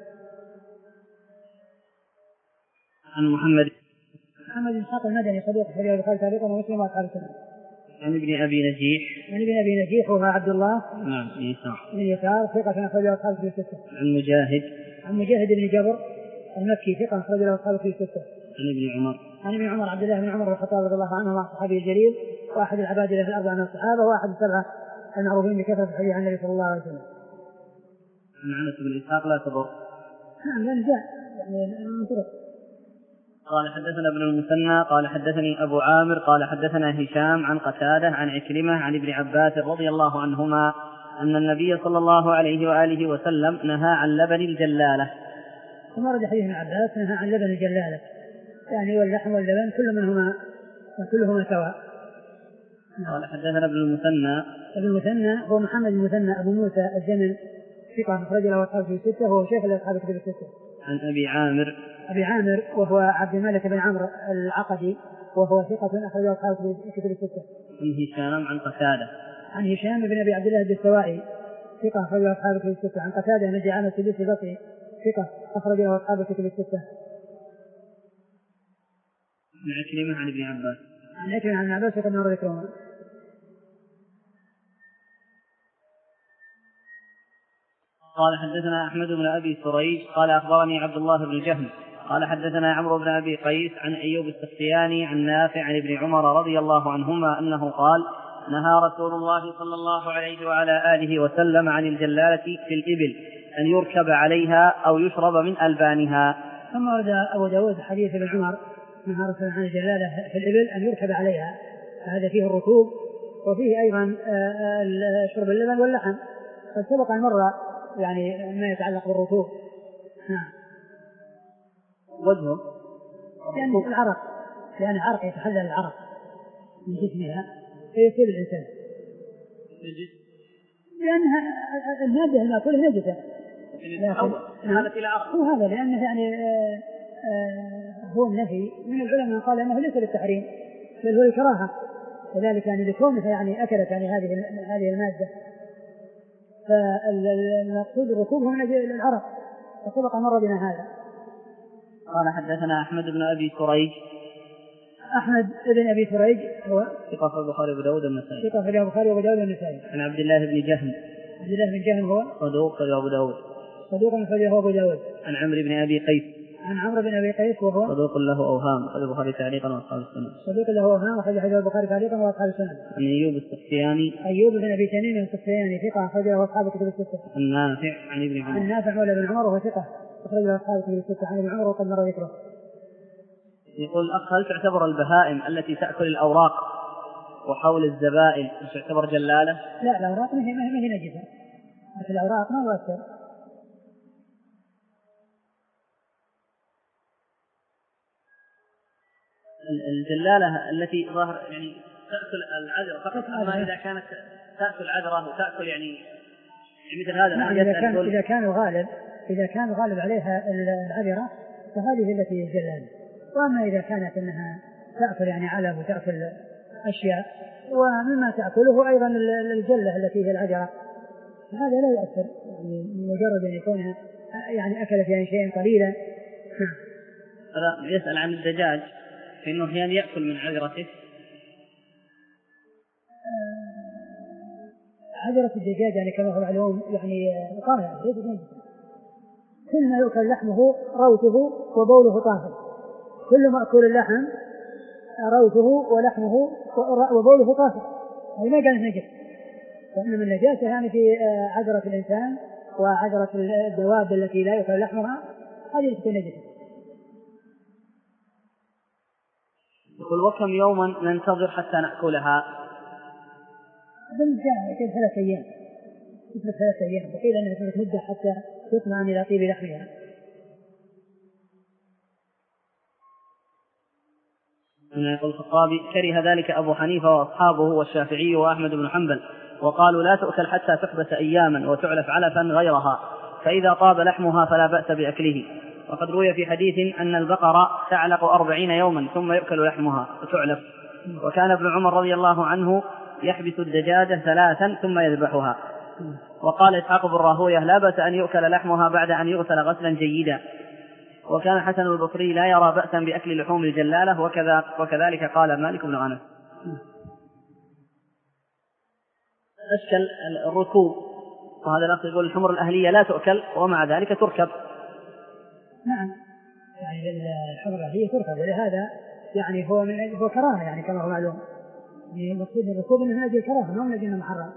عن محمد محمد بن إسحاق المدني صديق أخرج له البخاري تعليقا ومسلم وأصحاب السنة. عن ابن أبي نجيح. عن ابن أبي نجيح وهو عبد الله نعم يسار بن يسار ثقة أخرج له أصحاب الكتب الستة. عن مجاهد. عن مجاهد بن جبر المكي ثقة أخرج له أصحاب الكتب الستة. عن ابن عمر. عن ابن عمر عبد الله بن عمر الخطاب رضي الله عنه الصحابي الجليل واحد العبادلة في الأربعة من الصحابة واحد السبعة المعروفين بكثرة الحديث عن النبي صلى الله عليه وسلم. عن عنس بن إسحاق لا تضر. نعم لأن جاء يعني من طرق. قال حدثنا ابن المثنى قال حدثني أبو عامر قال حدثنا هشام عن قتادة عن عكرمة عن ابن عباس رضي الله عنهما أن النبي صلى الله عليه وآله وسلم نهى عن لبن الجلالة. ثم ورد حديث ابن عباس نهى عن لبن الجلالة يعني واللحم واللبن كل منهما كلهما سواء. قال حدثنا ابن المثنى. ابن المثنى هو محمد بن المثنى أبو موسى الجمل ثقة أخرج له أصحاب الكتب الستة وهو شيخ لأصحاب الكتب الستة. عن أبي عامر. أبي عامر وهو عبد الملك بن عمرو العقدي وهو ثقة أخرج له أصحاب الكتب الستة. عن هشام عن قتادة. عن هشام بن أبي عبد الله الدستوائي ثقة أخرج له أصحاب الكتب الستة. عن قتادة بن دعامة السدوسي البصري ثقة أخرج له أصحاب الكتب الستة. عن عكرمة عن ابن عباس. عن عكرمة عن عباس وقد مر ذكرهما. قال حدثنا أحمد بن أبي سريج قال أخبرني عبد الله بن جهم قال حدثنا عمرو بن أبي قيس عن أيوب السختياني عن نافع عن ابن عمر رضي الله عنهما أنه قال نهى رسول الله صلى الله عليه وعلى آله وسلم عن الجلالة في الإبل أن يركب عليها أو يشرب من ألبانها. ثم ورد أبو داود حديث ابن عمر نهى رسول الله عن الجلالة في الإبل أن يركب عليها فهذا فيه الركوب وفيه أيضا شرب اللبن واللحم. قد سبق أن مر يعني ما يتعلق بالركوب. نعم. وجهه لأن العرق لأن العرق يتحلل العرق من جسمها فيصيب الإنسان لأنها المادة المأكولة نجسة وهذا لأنه يعني آآ آآ هو النفي من العلماء قال أنه ليس للتحريم بل هو الكراهة وذلك يعني لكونها يعني أكلت يعني هذه هذه المادة فالمقصود الركوب هو من أجل العرق فسبق مر بنا هذا. قال حدثنا أحمد بن أبي سريج. أحمد بن أبي سريج هو ثقة في البخاري وأبو داود والنسائي. ثقة في البخاري وأبو داود والنسائي. عن عبد الله بن جهم. عبد الله بن جهم هو صدوق في أبو داود. صدوق في أبو داود. عن عمرو بن أبي قيس. عن عمرو بن أبي قيس وهو صدوق له أوهام أخرج البخاري تعليقا وأصحاب السنة. صدوق له أوهام أخرج حديث البخاري تعليقا وأصحاب السنة. عن أيوب السختياني. أيوب بن أبي تميم السختياني ثقة أخرج له أصحاب الكتب الستة. عن نافع عن ابن عمر. عن نافع مولى بن عمر وهو ثقة أخرج له أصحاب الكتب الستة عن ابن عمر وقد مر ذكره. يقول الأخ هل تعتبر البهائم التي تأكل الأوراق وحول الزبائن تعتبر جلالة؟ لا الأوراق ما هي ما هي نجسة لكن الأوراق ما يؤثر. الجلالة التي ظهر يعني تأكل العذرة فقط أما إذا كانت تأكل عذرة وتأكل يعني مثل هذا. نعم إذا كان إذا كان الغالب إذا كان الغالب عليها العذرة فهذه التي هي الجلالة. وأما إذا كانت أنها تأكل يعني علب وتأكل أشياء ومما تأكله أيضا الجلة التي هي العذرة هذا لا يؤثر يعني مجرد أن يكونها يعني أكلت يعني شيئا قليلا. هذا يسأل عن الدجاج فإنه أحيانا يأكل من عذرته. عذرة الدجاج يعني كما هو معلوم يعني طاهر ليس نجسا. كل ما يؤكل لحمه روثه وبوله طاهر. كل مأكول اللحم روثه ولحمه وبوله طاهر هذه ما كانت نجس. وإنما النجاسة يعني في عذرة الإنسان وعذرة الدواب التي لا يؤكل لحمها هذه تكون نجسة. يقول وكم يوما ننتظر حتى نأكلها؟ بالجاء كل ثلاث أيام مثل ثلاث أيام وقيل أنها تمت مدة حتى يطمئن إلى طيب لحمها. يقول الخطابي كره ذلك أبو حنيفة وأصحابه والشافعي وأحمد بن حنبل وقالوا لا تؤكل حتى تحبس أياما وتعلف علفا غيرها، فإذا طاب لحمها فلا بأس بأكله. وقد روي في حديث أن البقرة تعلق أربعين يوما ثم يؤكل لحمها وتعلف. وكان ابن عمر رضي الله عنه يحبس الدجاجة ثلاثا ثم يذبحها. وقال إسحاق بن راهويه لا بأس أن يؤكل لحمها بعد أن يغسل غسلا جيدا. وكان حسن البصري لا يرى بأسا بأكل لحوم الجلالة، وكذا وكذلك قال مالك بن أنس. أشكل الركوب، وهذا الأخ يقول الحمر الأهلية لا تؤكل ومع ذلك تركب. نعم، يعني الحمر الأهلية تركب، ولهذا يعني هو من هو كراهة، يعني كما هو معلوم المقصود الركوب من هذه الكراهة، ما من أجل محرم.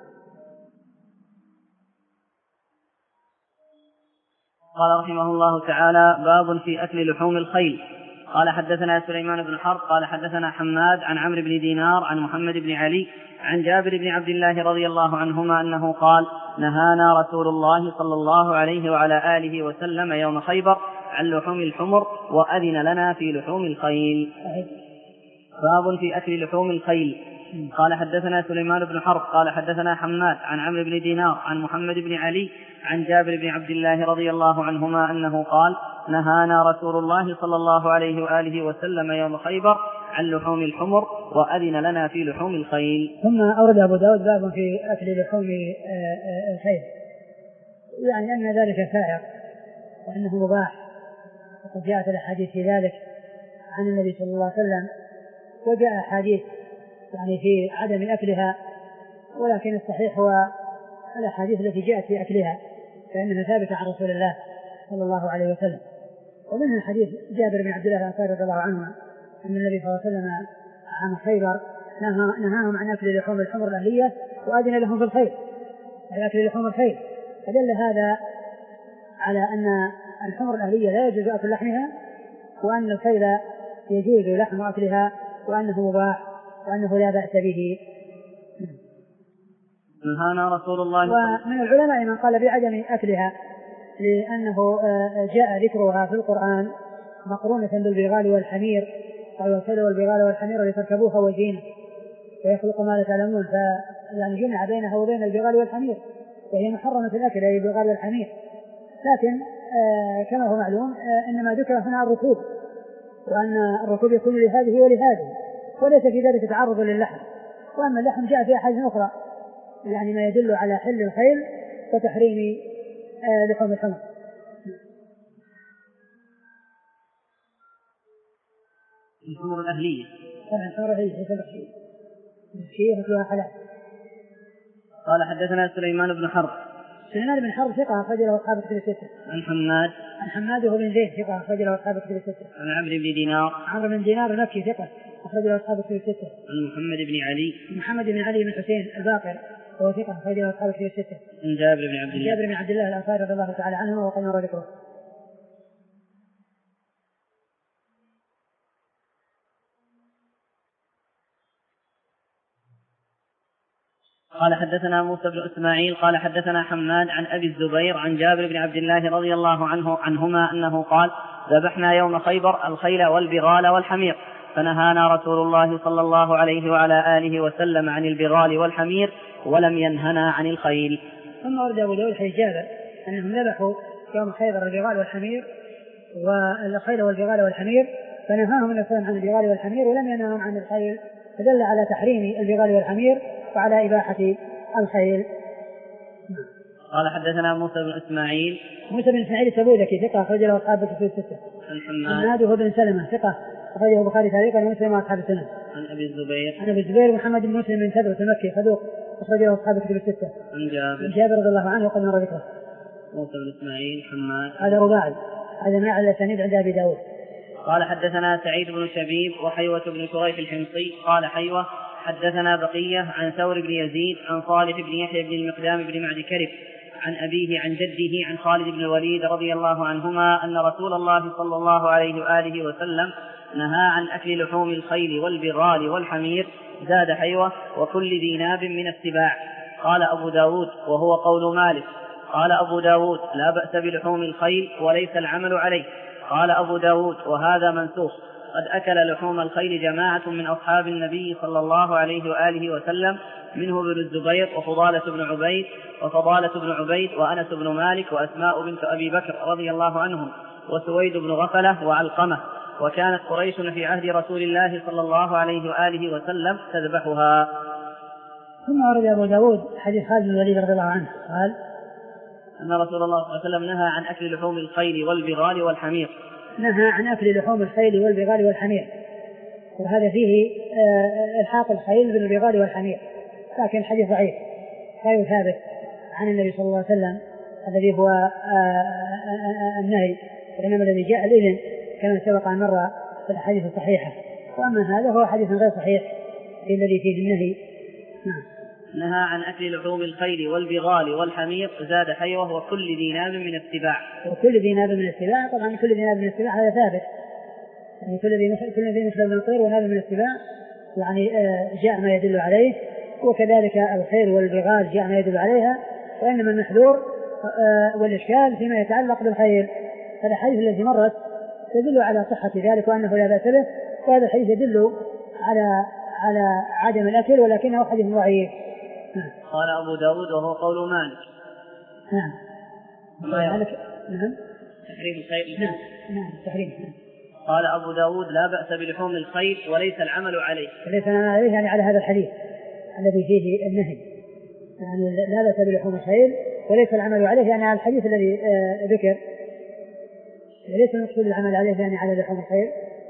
قال رحمه الله تعالى: باب في أكل لحوم الخيل. قال حدثنا سليمان بن حرب قال حدثنا حماد عن عمرو بن دينار عن محمد بن علي عن جابر بن عبد الله رضي الله عنهما أنه قال: نهانا رسول الله صلى الله عليه وعلى آله وسلم يوم خيبر عن لحوم الحمر وأذن لنا في لحوم الخيل. باب في أكل لحوم الخيل. قال حدثنا سليمان بن حرب قال حدثنا حماد عن عمرو بن دينار عن محمد بن علي عن جابر بن عبد الله رضي الله عنهما أنه قال: نهانا رسول الله صلى الله عليه وآله وسلم يوم خيبر عن لحوم الحمر وأذن لنا في لحوم الخيل. ثم أورد أبو داود باب في أكل لحوم الخيل، يعني أن ذلك سائر وأنه مباح، وقد جاءت الأحاديث في ذلك عن النبي صلى الله عليه وسلم، وجاء أحاديث يعني في عدم أكلها، ولكن الصحيح هو الأحاديث التي جاءت في أكلها فإنها ثابتة عن رسول الله صلى الله عليه وسلم. ومنها حديث جابر بن عبد الله الأنصاري رضي الله عنه أن النبي صلى الله عليه وسلم عن خيبر نهاهم عن أكل لحوم الحمر الأهلية وأذن لهم في الخيل، على أكل لحوم الخيل، فدل هذا على أن الحمر الأهلية لا يجوز أكل لحمها، وأن الخيل يجوز لحم أكلها، وأنه مباح، وأنه لا بأس به. نهانا رسول الله. ومن العلماء من قال بعدم أكلها لأنه جاء ذكرها في القرآن مقرونة بالبغال والحمير، قال الخيل والبغال والحمير لتركبوها وزينة ويخلق ما لا تعلمون، فيعني جمع بينها وبين البغال والحمير، وهي محرمة الأكل أي البغال والحمير. لكن آه كما هو معلوم آه إنما ذكر هنا الركوب، وأن الركوب يكون لهذه ولهذه، وليس في ذلك تعرض للحم. وأما اللحم جاء في أحاديث أخرى يعني ما يدل على حل الخيل وتحريم آه لحوم الحمر. الحمر الأهلية طبعا الحمر الأهلية ليس الوحشية، الوحشية مثلها حلال. قال حدثنا سليمان بن حرب. سليمان بن حرب ثقة أخرج له أصحاب الكتب الستة. عن حماد. عن حماد بن زيد ثقة أخرج له أصحاب الكتب الستة. عن عمرو بن دينار. عمرو بن دينار المكي ثقة أخرج له أصحاب الكتب الستة. عن محمد بن علي. محمد بن علي بن حسين الباقر وهو ثقة أخرج له أصحاب الكتب الستة. عن جابر بن عبد الله. جابر بن عبد الله الأنصاري رضي الله تعالى عنه وقد مر ذكره. قال حدثنا موسى بن إسماعيل قال حدثنا حماد عن أبي الزبير عن جابر بن عبد الله رضي الله عنه عنهما أنه قال: ذبحنا يوم خيبر الخيل والبغال والحمير، فنهانا رسول الله صلى الله عليه وعلى آله وسلم عن البغال والحمير ولم ينهنا عن الخيل. ثم ورد أبو داود حديث جابر أنهم ذبحوا يوم خيبر البغال والحمير والخيل والبغال والحمير، فنهاهم الإسلام عن البغال والحمير ولم ينههم عن الخيل، فدل على تحريم البغال والحمير وعلى إباحة الخيل. قال حدثنا موسى بن إسماعيل. موسى بن إسماعيل التبوذكي ثقة أخرج له أصحاب الكتب الستة. عن حماد. حماد بن سلمة ثقة أخرجه البخاري تعليقا ومسلم وأصحاب السنن. عن أبي الزبير. عن أبي الزبير محمد بن مسلم بن تدرس المكي صدوق أخرجه أصحاب الكتب الستة. عن جابر. جابر رضي الله عنه وقد مر ذكره. موسى بن إسماعيل حماد. هذا رباعي، هذا مع الأسانيد عند أبي داود. قال حدثنا سعيد بن شبيب وحيوة بن شريح الحمصي قال حيوة حدثنا بقية عن ثور بن يزيد عن صالح بن يحيى بن المقدام بن معد كرب عن أبيه عن جده عن خالد بن الوليد رضي الله عنهما أن رسول الله صلى الله عليه وآله وسلم نهى عن أكل لحوم الخيل والبغال والحمير، زاد حيوة وكل ذي ناب من السباع. قال أبو داود وهو قول مالك. قال أبو داود لا بأس بلحوم الخيل وليس العمل عليه. قال أبو داود وهذا منسوخ. قد أكل لحوم الخيل جماعة من أصحاب النبي صلى الله عليه وآله وسلم، منه ابن الزبير وفضالة بن عبيد وفضالة بن عبيد وأنس بن مالك وأسماء بنت أبي بكر رضي الله عنهم وسويد بن غفلة وعلقمة. وكانت قريش في عهد رسول الله صلى الله عليه وآله وسلم تذبحها. ثم ورد أبو داود حديث خالد بن الوليد رضي الله عنه قال أن رسول الله صلى الله عليه وسلم نهى عن أكل لحوم الخيل والبغال والحمير. نهى عن أكل لحوم الخيل والبغال والحمير، وهذا فيه إلحاق الخيل بالبغال والحمير، لكن الحديث ضعيف غير ثابت عن النبي صلى الله عليه وسلم الذي هو النهي، وإنما الذي جاء الإذن كما سبق أن مر في الحديث الصحيحة. وأما هذا هو حديث غير صحيح الذي فيه النهي. نعم. نهى عن أكل لحوم الخيل والبغال والحمير زاد حيوة وكل ذي ناب من السباع. وكل ذي ناب من السباع، طبعا كل ذي ناب من السباع هذا ثابت، يعني كل ذي كل ذي مثل الطير وناب من السباع يعني جاء ما يدل عليه، وكذلك الخيل والبغال جاء ما يدل عليها. وإنما المحذور والإشكال فيما يتعلق بالخيل. فالحديث الذي مرت تدل على صحة ذلك وأنه لا بأس به، وهذا الحديث يدل على على عدم الأكل ولكنه حديث ضعيف. قال أبو داود وهو قول مالك. نعم. مالك. نعم. تحريم الخيل. نعم. نعم. تحريم. قال أبو داود لا بأس بلحوم الخيل وليس العمل عليه. ليس العمل عليه يعني على هذا الحديث الذي فيه النهي، يعني لا بأس بلحوم الخيل وليس العمل عليه يعني على الحديث الذي آه ذكر، ليس المقصود العمل عليه يعني على لحوم الخيل.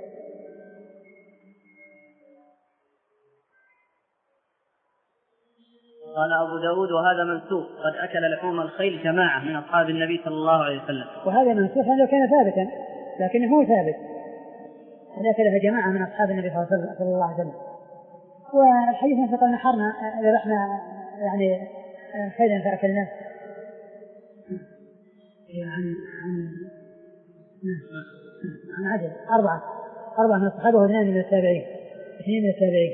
قال أبو داود وهذا منسوخ قد أكل لحوم الخيل جماعة من أصحاب النبي صلى الله عليه وسلم. وهذا منسوخ لو كان ثابتا، لكنه هو ثابت قد أكلها جماعة من أصحاب النبي صلى الله عليه وسلم. والحديث مثل قد نحرنا ذبحنا يعني خيلا فأكلناه عن عن عن عدد أربعة أربعة من الصحابة واثنين من التابعين اثنين من التابعين.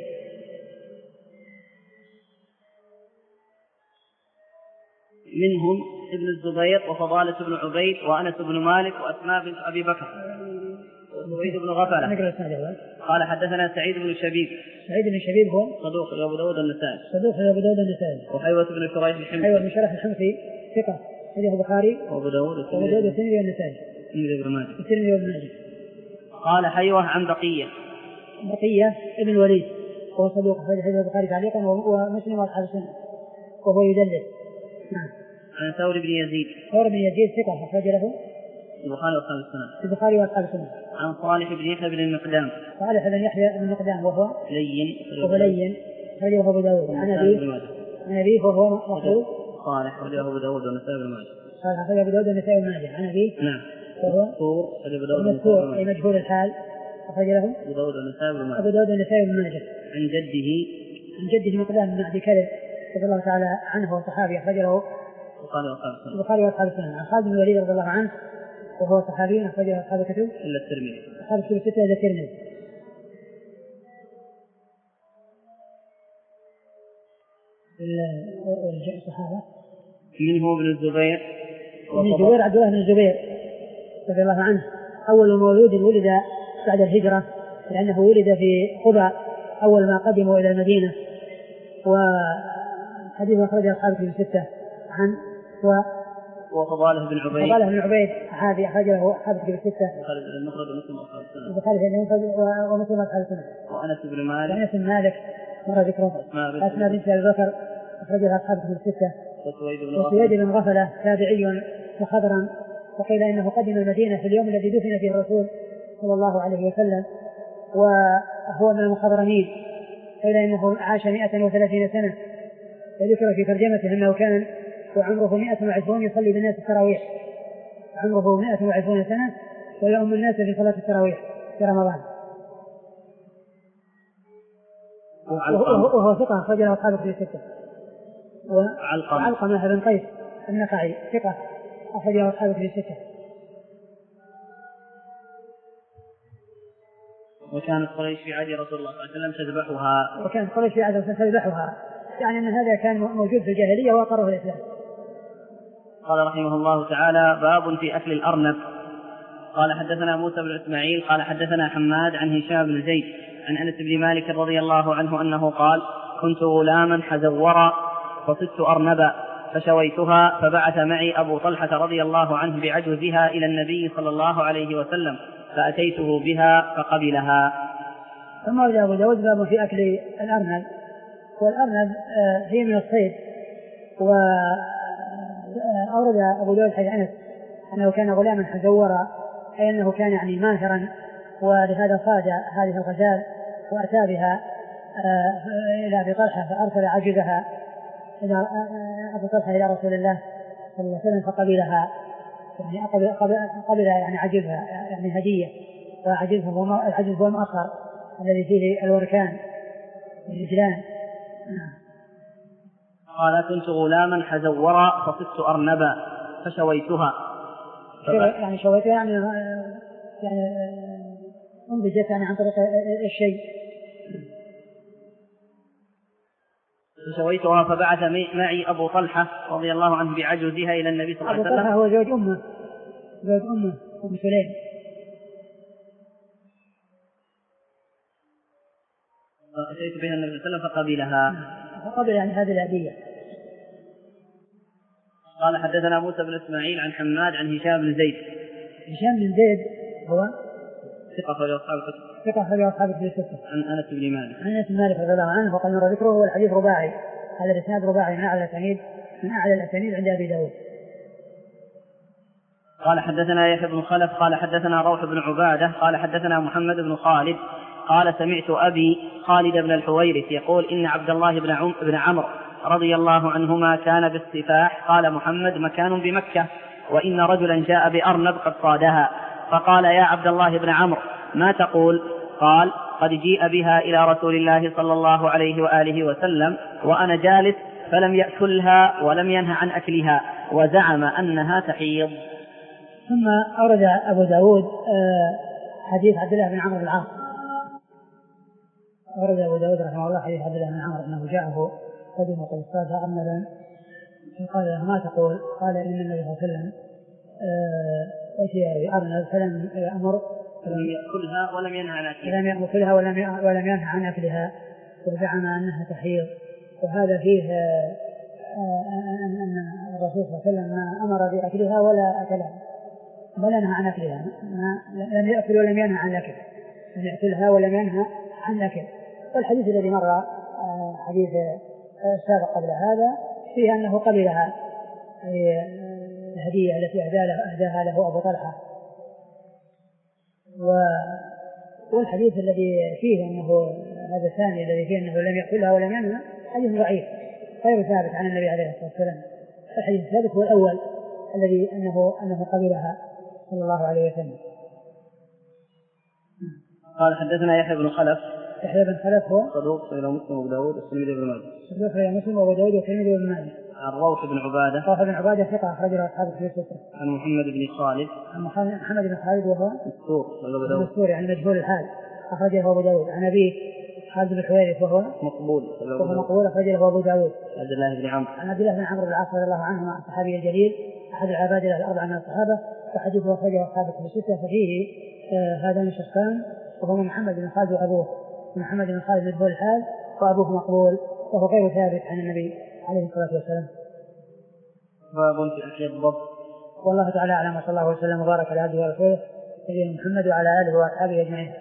منهم ابن الزبير وفضالة بن عبيد وأنس بن مالك وأسماء بنت أبي بكر وسويد بن غفلة. قال حدثنا سعيد بن شبيب. سعيد بن شبيب هو صدوق أبو داود النسائي. صدوق أبو داود النسائي. وحيوة بن شريح الحمصي. حيوة بن شريح الحمصي ثقة حديث البخاري وأبو داود والترمذي والنسائي. الترمذي وابن ماجه. الترمذي وابن ماجه. قال حيوة عن بقية. بقية ابن الوليد وهو صدوق حديث البخاري تعليقا ومسلم وأصحاب السنة وهو يدلس. نعم. عن ثور بن يزيد. ثور بن يزيد ثقة أخرج له البخاري وأصحاب السنة. البخاري وأصحاب السنة. عن صالح بن يحيى بن المقدام. صالح بن يحيى بن المقدام وهو لين وهو لين أخرج له أبو داود. عن أبيه عن أبيه وهو مخلوق. صالح أخرج له أبو داود والنسائي بن ماجه. صالح أخرج أبو داود والنسائي بن ماجه. عن أبيه. نعم. وهو مذكور أبو داود مذكور أي مجهول الحال أخرج له أبو داود والنسائي بن ماجه. أبو داود والنسائي بن ماجه. عن جده عن جده مقدام بن معدي كلب رضي الله تعالى عنه وصحابي أخرج له البخاري وأصحاب السنة. عن خالد بن الوليد رضي الله عنه وهو صحابي أخرج له أصحاب الكتب إلا الترمذي. أصحاب الكتب الستة إلا الترمذي. الصحابة منه ابن الزبير. ابن الزبير عبد الله بن الزبير رضي الله عنه أول مولود ولد بعد الهجرة، لأنه ولد في قباء أول ما قدموا إلى المدينة. وحديث أخرجه أصحاب الكتب الستة. عن و وفضاله بن عبيد. فضاله بن عبيد هذه أخرجه أصحاب الكتب الستة. البخاري المفرد ومسلم وأصحاب السنة. البخاري المفرد ومسلم وأصحاب السنة. وأنس بن مالك. وأنس بن مالك مر ذكره. أسماء بنت أبي بكر أخرجها أصحاب الكتب الستة. وسويد بن غفلة تابعي وخضرا، وقيل إنه قدم المدينة في اليوم الذي دفن فيه الرسول صلى الله عليه وسلم، وهو من المخضرمين. قيل إنه عاش مئة وثلاثين سنة، وذكر في ترجمته أنه كان وعمره مئة وعشرون يصلي بالناس التراويح. عمره مئة وعشرون سنة ويؤم الناس في صلاة التراويح في رمضان. وهو ثقة أخرج له أصحاب الكتب الستة. وعلقمة بن قيس النخعي ثقة أخرج له أصحاب الكتب الستة. وكانت قريش في عهد رسول الله صلى الله عليه وسلم تذبحها. وكانت قريش في عهد رسول الله تذبحها، يعني أن هذا كان موجود في الجاهلية وأقره الإسلام. قال رحمه الله تعالى: باب في أكل الأرنب. قال حدثنا موسى بن إسماعيل قال حدثنا حماد عن هشام بن زيد عن أنس بن مالك رضي الله عنه أنه قال كنت غلاما حزورا فصدت أرنبا فشويتها فبعث معي أبو طلحة رضي الله عنه بعجوزها إلى النبي صلى الله عليه وسلم فأتيته بها فقبلها. ثم ورد أبو داود باب في أكل الأرنب. والأرنب هي من الصيد. وأورد أبو داود حديث أنس أنه كان غلاما حزورا أي أنه كان يعني ماهرا ولهذا صاد هذه الغزال وأتى بها إلى أبي طلحة فأرسل عجزها إلى أبو طلحة إلى رسول الله صلى الله عليه وسلم فقبلها يعني قبل, قبل يعني عجزها يعني هدية. وعجزها هو العجز هو المؤخر الذي فيه الوركان الرجلان. قال كنت غلاما حزورا فصدت أرنبا فشويتها يعني شويتها يعني يعني انضجت يعني عن طريق الشيء. فشويتها فبعث معي أبو طلحة رضي الله عنه بعجوزها إلى النبي صلى الله عليه وسلم. أبو طلحة هو زوج أمه زوج أمه أم سليم. فأتيت بها النبي صلى الله عليه وسلم فقبلها فقبل يعني هذه الهدية. قال حدثنا موسى بن إسماعيل عن حماد عن هشام بن زيد. هشام بن زيد هو ثقة في أصحاب الكتب ثقة في أصحاب الكتب عن أنس بن مالك عن أنس بن مالك رضي الله عنه وقد مر ذكره. هو الحديث رباعي. هذا الإسناد رباعي من أعلى الأسانيد من أعلى الأسانيد عند أبي داود. قال حدثنا يحيى بن خلف قال حدثنا روح بن عبادة قال حدثنا محمد بن خالد قال سمعت أبي خالد بن الحويرث يقول إن عبد الله بن, عم بن عمرو رضي الله عنهما كان بالصفاح. قال محمد مكان بمكة وإن رجلا جاء بأرنب قد صادها فقال يا عبد الله بن عمرو ما تقول؟ قال قد جيء بها إلى رسول الله صلى الله عليه وآله وسلم وأنا جالس فلم يأكلها ولم ينه عن أكلها وزعم أنها تحيض. ثم أورد أبو داود حديث عبد الله بن عمرو بن العاص. أورد أبو داود رحمه الله حديث عبد الله بن عمرو أنه جاءه قدم قد صاد أرنبا فقال له ما تقول؟ قال إن النبي صلى الله عليه وسلم أتي بأرنب فلم يأمر لم يأكلها ولم ينهى عن أكلها لم يأكلها ولم ولم ينهى عن أكلها وزعم أنها تحيض. وهذا فيه أن الرسول صلى الله عليه وسلم ما أمر بأكلها ولا أكلها ولا نهى عن أكلها. لم يأكل ولم ينهى عن الأكل لم يأكلها ولم ينهى عن الأكل. والحديث الذي مر حديث السابق قبل هذا فيه أنه قبلها الهدية التي أهداها له أبو طلحة. والحديث الذي فيه أنه هذا الثاني الذي فيه أنه لم يأكلها ولم ينهى حديث ضعيف غير ثابت عن النبي عليه الصلاة والسلام. الحديث الثابت هو الأول الذي أنه أنه قبلها صلى الله عليه وسلم. قال حدثنا يحيى بن خلف. يحيى بن خلف هو صدوق إلى مسلم وأبو داود والترمذي بن ماجه. صدوق إلى مسلم وأبو داود والترمذي بن ماجه. عن روح بن عبادة. روح بن عبادة ثقة أخرجه أصحاب الكتب الستة. عن محمد بن خالد. عن محمد بن خالد وهو مستور مستور يعني مجهول الحال أخرجه أبو داود. عن أبيه خالد بن الحويرث وهو مقبول وهو مقبول أخرجه أبو داود. عبد الله بن عمرو. عن عبد الله بن عمرو بن العاص رضي الله عنهما الصحابي الجليل أحد العبادلة الأربعة من الصحابة وحديثه أخرجه أصحاب الكتب الستة. ففيه آه هذان الشخصان وهما محمد بن خالد وأبوه. محمد بن خالد مجهول الحال وأبوه مقبول وهو غير ثابت عن النبي عليه الصلاة والسلام. باب في أكل الضب. والله تعالى أعلم وصلى الله وسلم وبارك على عبده ورسوله سيدنا محمد وعلى آله وأصحابه أجمعين.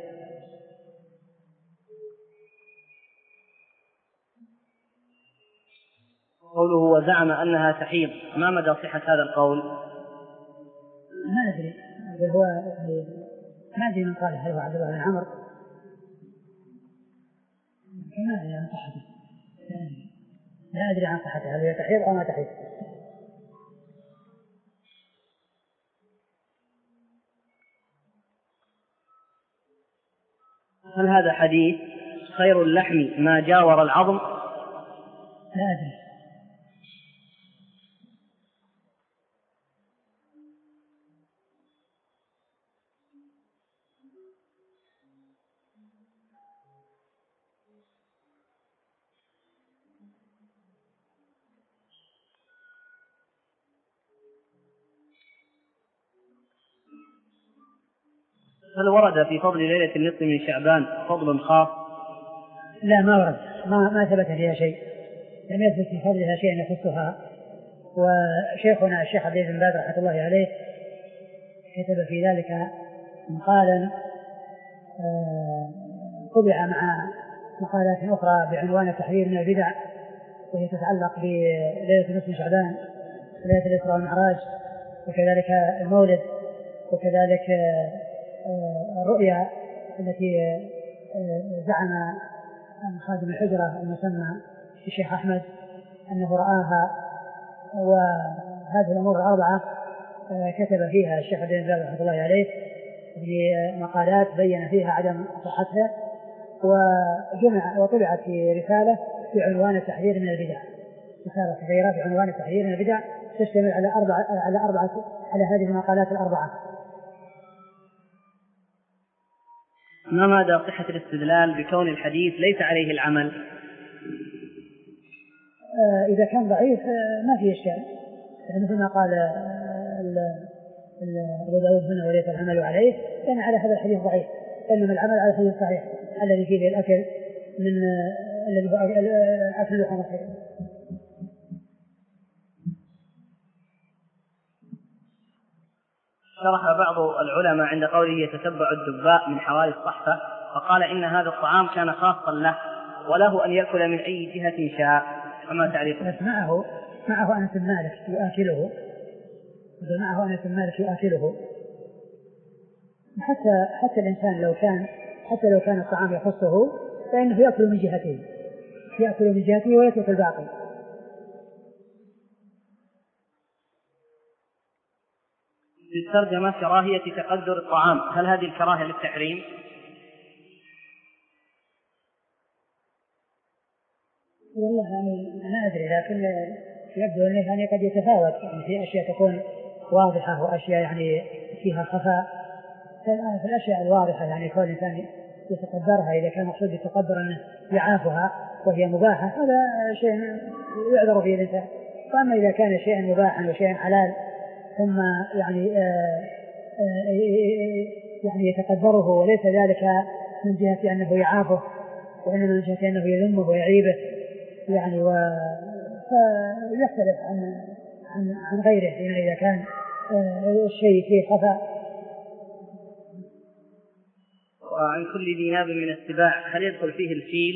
قوله وزعم أنها تحيض ما مدى صحة هذا القول؟ ما أدري هو ما أدري من قال هل هو عبد الله بن عمرو ما أدري عن صحته لا أدري عن صحته هل هي تحيض أو ما تحيض. هل هذا حديث خير اللحم ما جاور العظم؟ لا أدري. هل ورد في فضل ليلة النصف من شعبان فضل خاص؟ لا ما ورد، ما, ما ثبت فيها شيء، لم يثبت في فضلها شيء يخصها. وشيخنا الشيخ عبد العزيز بن باز رحمه الله عليه كتب في ذلك مقالا طبع مع مقالات أخرى بعنوان التحذير من البدع، وهي تتعلق بليلة النصف من شعبان وليلة الإسراء والمعراج وكذلك المولد وكذلك الرؤيا التي زعم خادم الحجرة المسمى الشيخ أحمد أنه رآها. وهذه الأمور الأربعة كتب فيها الشيخ عبد العزيز رحمه الله عليه بمقالات بين فيها عدم صحتها، وجمع وطبعت في رسالة بعنوان التحذير من البدع، رسالة صغيرة بعنوان التحذير من البدع تشتمل على أربعة على أربعة على هذه المقالات الأربعة. ما مدى صحة الاستدلال بكون الحديث ليس عليه العمل؟ آه إذا كان ضعيف آه ما في إشكال، مثل ما قال أبو داود هنا وليس العمل عليه، لأن على هذا الحديث ضعيف، إنما العمل على الحديث الصحيح الذي فيه الأكل من الذي هو أكل لحم الخير. شرح بعض العلماء عند قوله يتتبع الدباء من حوالي الصحفة، فقال إن هذا الطعام كان خاصا له وله أن يأكل من أي جهة شاء، فما تعريفه؟ معه معه أنس مالك يؤكله، معه أنس مالك يؤكله. حتى حتى الإنسان لو كان حتى لو كان الطعام يخصه فإنه يأكل من جهته يأكل من جهته ويترك الباقي. في الترجمة كراهية تقدر الطعام، هل هذه الكراهية للتحريم؟ والله يعني أنا أدري، لكن يبدو أنه يعني قد يتفاوت، يعني في أشياء تكون واضحة وأشياء يعني فيها خفاء. في الأشياء الواضحة يعني كل إنسان يتقدرها إذا كان مقصود يتقدر أنه يعافها وهي مباحة، هذا شيء يعذر فيه الإنسان. وأما إذا كان شيئا مباحا وشيئا حلال ثم يعني آآ آآ يعني يتقدره وليس ذلك من جهة أنه يعافه وإنما من جهة أنه يذمه ويعيبه يعني، فيختلف عن عن عن غيره يعني إذا كان الشيء فيه خفاء. وعن كل ذي ناب من السباع هل يدخل فيه الفيل؟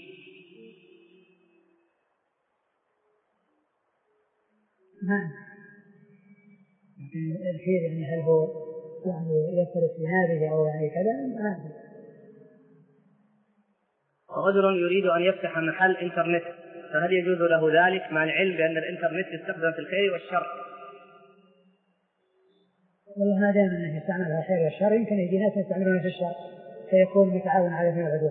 نعم، الفيل يعني هل هو يعني يفترس بنابه أو يعني كذا؟ نعم. رجل يريد أن يفتح محل إنترنت، فهل يجوز له ذلك مع العلم بأن الإنترنت يستخدم في الخير والشر؟ والله ما دام أنه يستعمل في الخير والشر يمكن يجي ناس يستعملون في الشر فيكون متعاون على فعل العدوان.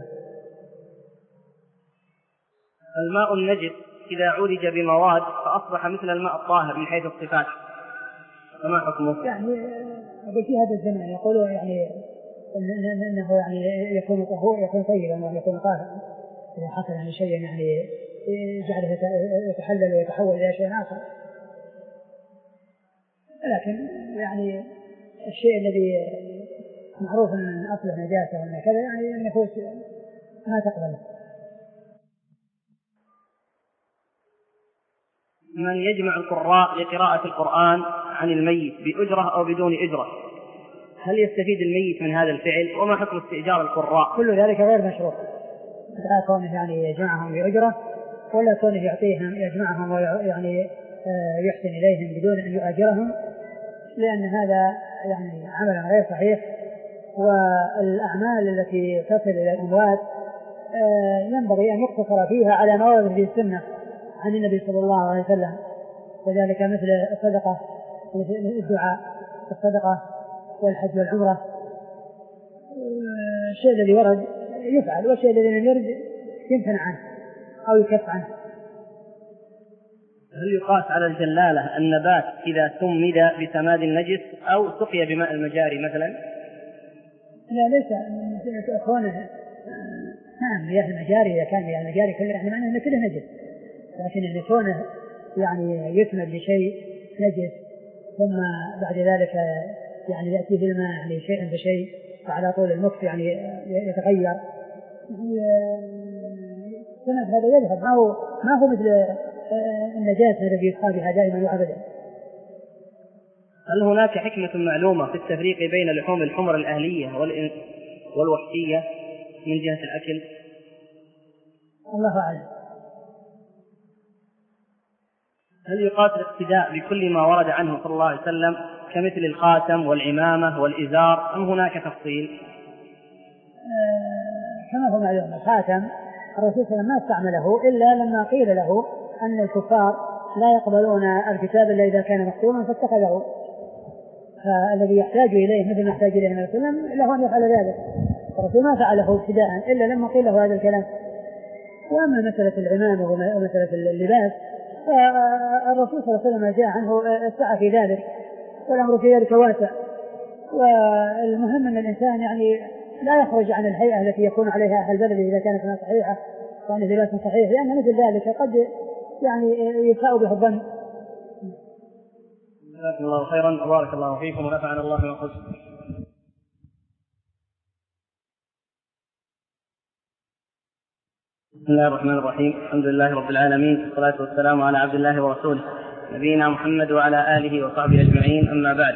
الماء النجس إذا عولج بمواد فأصبح مثل الماء الطاهر من حيث الصفات، فما حكمه؟ يعني أقول في هذا الزمان يقولوا يعني أنه يعني يكون طهور يكون طيبا ويكون طاهرا إذا حصل يعني شيء يعني جعله يتحلل ويتحول إلى شيء آخر، لكن يعني الشيء الذي معروف أن أصله نجاسة وأن كذا يعني النفوس ما تقبله. من يجمع القراء لقراءة القرآن عن الميت بأجرة أو بدون أجرة، هل يستفيد الميت من هذا الفعل؟ وما حكم استئجار القراء؟ كل ذلك غير مشروع، لا كونه يعني يجمعهم بأجرة ولا كونه يعطيهم يجمعهم ويعني يحسن إليهم بدون أن يؤجرهم، لأن هذا يعني عمل غير صحيح. والأعمال التي تصل إلى الأموات ينبغي أن يقتصر فيها على ما ورد في السنة عن النبي صلى الله عليه وسلم، وذلك مثل الصدقة مثل الدعاء والصدقة والحج والعمرة. الشيء الذي ورد يفعل والشيء الذي لم يرد يمتنع عنه أو يكف عنه. هل يقاس على الجلالة النبات إذا سمد بسماد النجس أو سقي بماء المجاري مثلا؟ لا ليس كونه نعم مياه المجاري، إذا كان مياه المجاري كله يعني معناه أنه كله نجس، لكن إذا كونه يعني يسمد بشيء نجس ثم بعد ذلك يعني يأتيه الماء يعني شيئا بشيء وعلى طول المكس يعني يتغير، يعني السند هذا يذهب، ما هو ما هو مثل النجاسة الذي يدخل بها دائما وأبدا. هل هناك حكمة معلومة في التفريق بين لحوم الحمر الأهلية والوحشية من جهة الأكل؟ الله أعلم. هل يقاس الاقتداء بكل ما ورد عنه صلى الله عليه وسلم كمثل الخاتم والعمامة والإزار أم هناك تفصيل؟ آه كما هو معلوم الخاتم الرسول صلى الله عليه وسلم ما استعمله إلا لما قيل له أن الكفار لا يقبلون الكتاب إلا إذا كان مختوما فاتخذه، فالذي يحتاج إليه مثل ما يحتاج إليه النبي صلى الله عليه وسلم له أن يفعل ذلك. الرسول ما فعله ابتداء إلا لما قيل له هذا الكلام. وأما مسألة العمامة ومسألة اللباس فالرسول صلى الله عليه وسلم جاء عنه السعة في ذلك والأمر في ذلك واسع. والمهم أن الإنسان يعني لا يخرج عن الهيئة التي يكون عليها أهل بلده إذا كانت هنا صحيحة وأن لباس صحيح، لأن مثل ذلك قد يعني يساء به الظن. جزاكم الله خيرا وبارك الله فيكم ونفعنا الله بما قلتم. بسم الله الرحمن الرحيم، الحمد لله رب العالمين، والصلاة والسلام على عبد الله ورسوله نبينا محمد وعلى آله وصحبه أجمعين، أما بعد.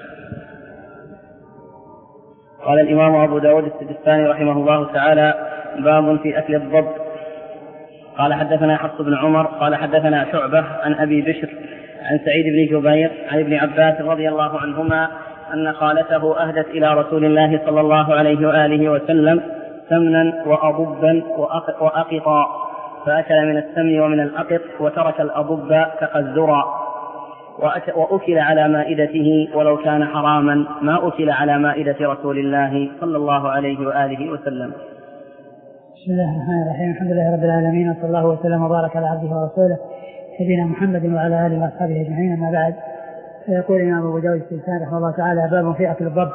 قال الإمام أبو داود السجستاني رحمه الله تعالى: باب في أكل الضب. قال حدثنا حفص بن عمر قال حدثنا شعبة عن أبي بشر عن سعيد بن جبير عن ابن عباس رضي الله عنهما أن خالته أهدت إلى رسول الله صلى الله عليه وآله وسلم سمنا وأضبا وأقطا، فأكل من السمن ومن الأقط وترك الأضب تقزرا، وأكل على مائدته ولو كان حراما ما أكل على مائدة رسول الله صلى الله عليه وآله وسلم. بسم الله الرحمن الرحيم، الحمد لله رب العالمين، وصلى الله وسلم وبارك على عبده ورسوله نبينا محمد وعلى آله وأصحابه أجمعين، أما بعد. فيقول الإمام أبو داود السجستاني رحمه الله تعالى: باب في أكل الضب.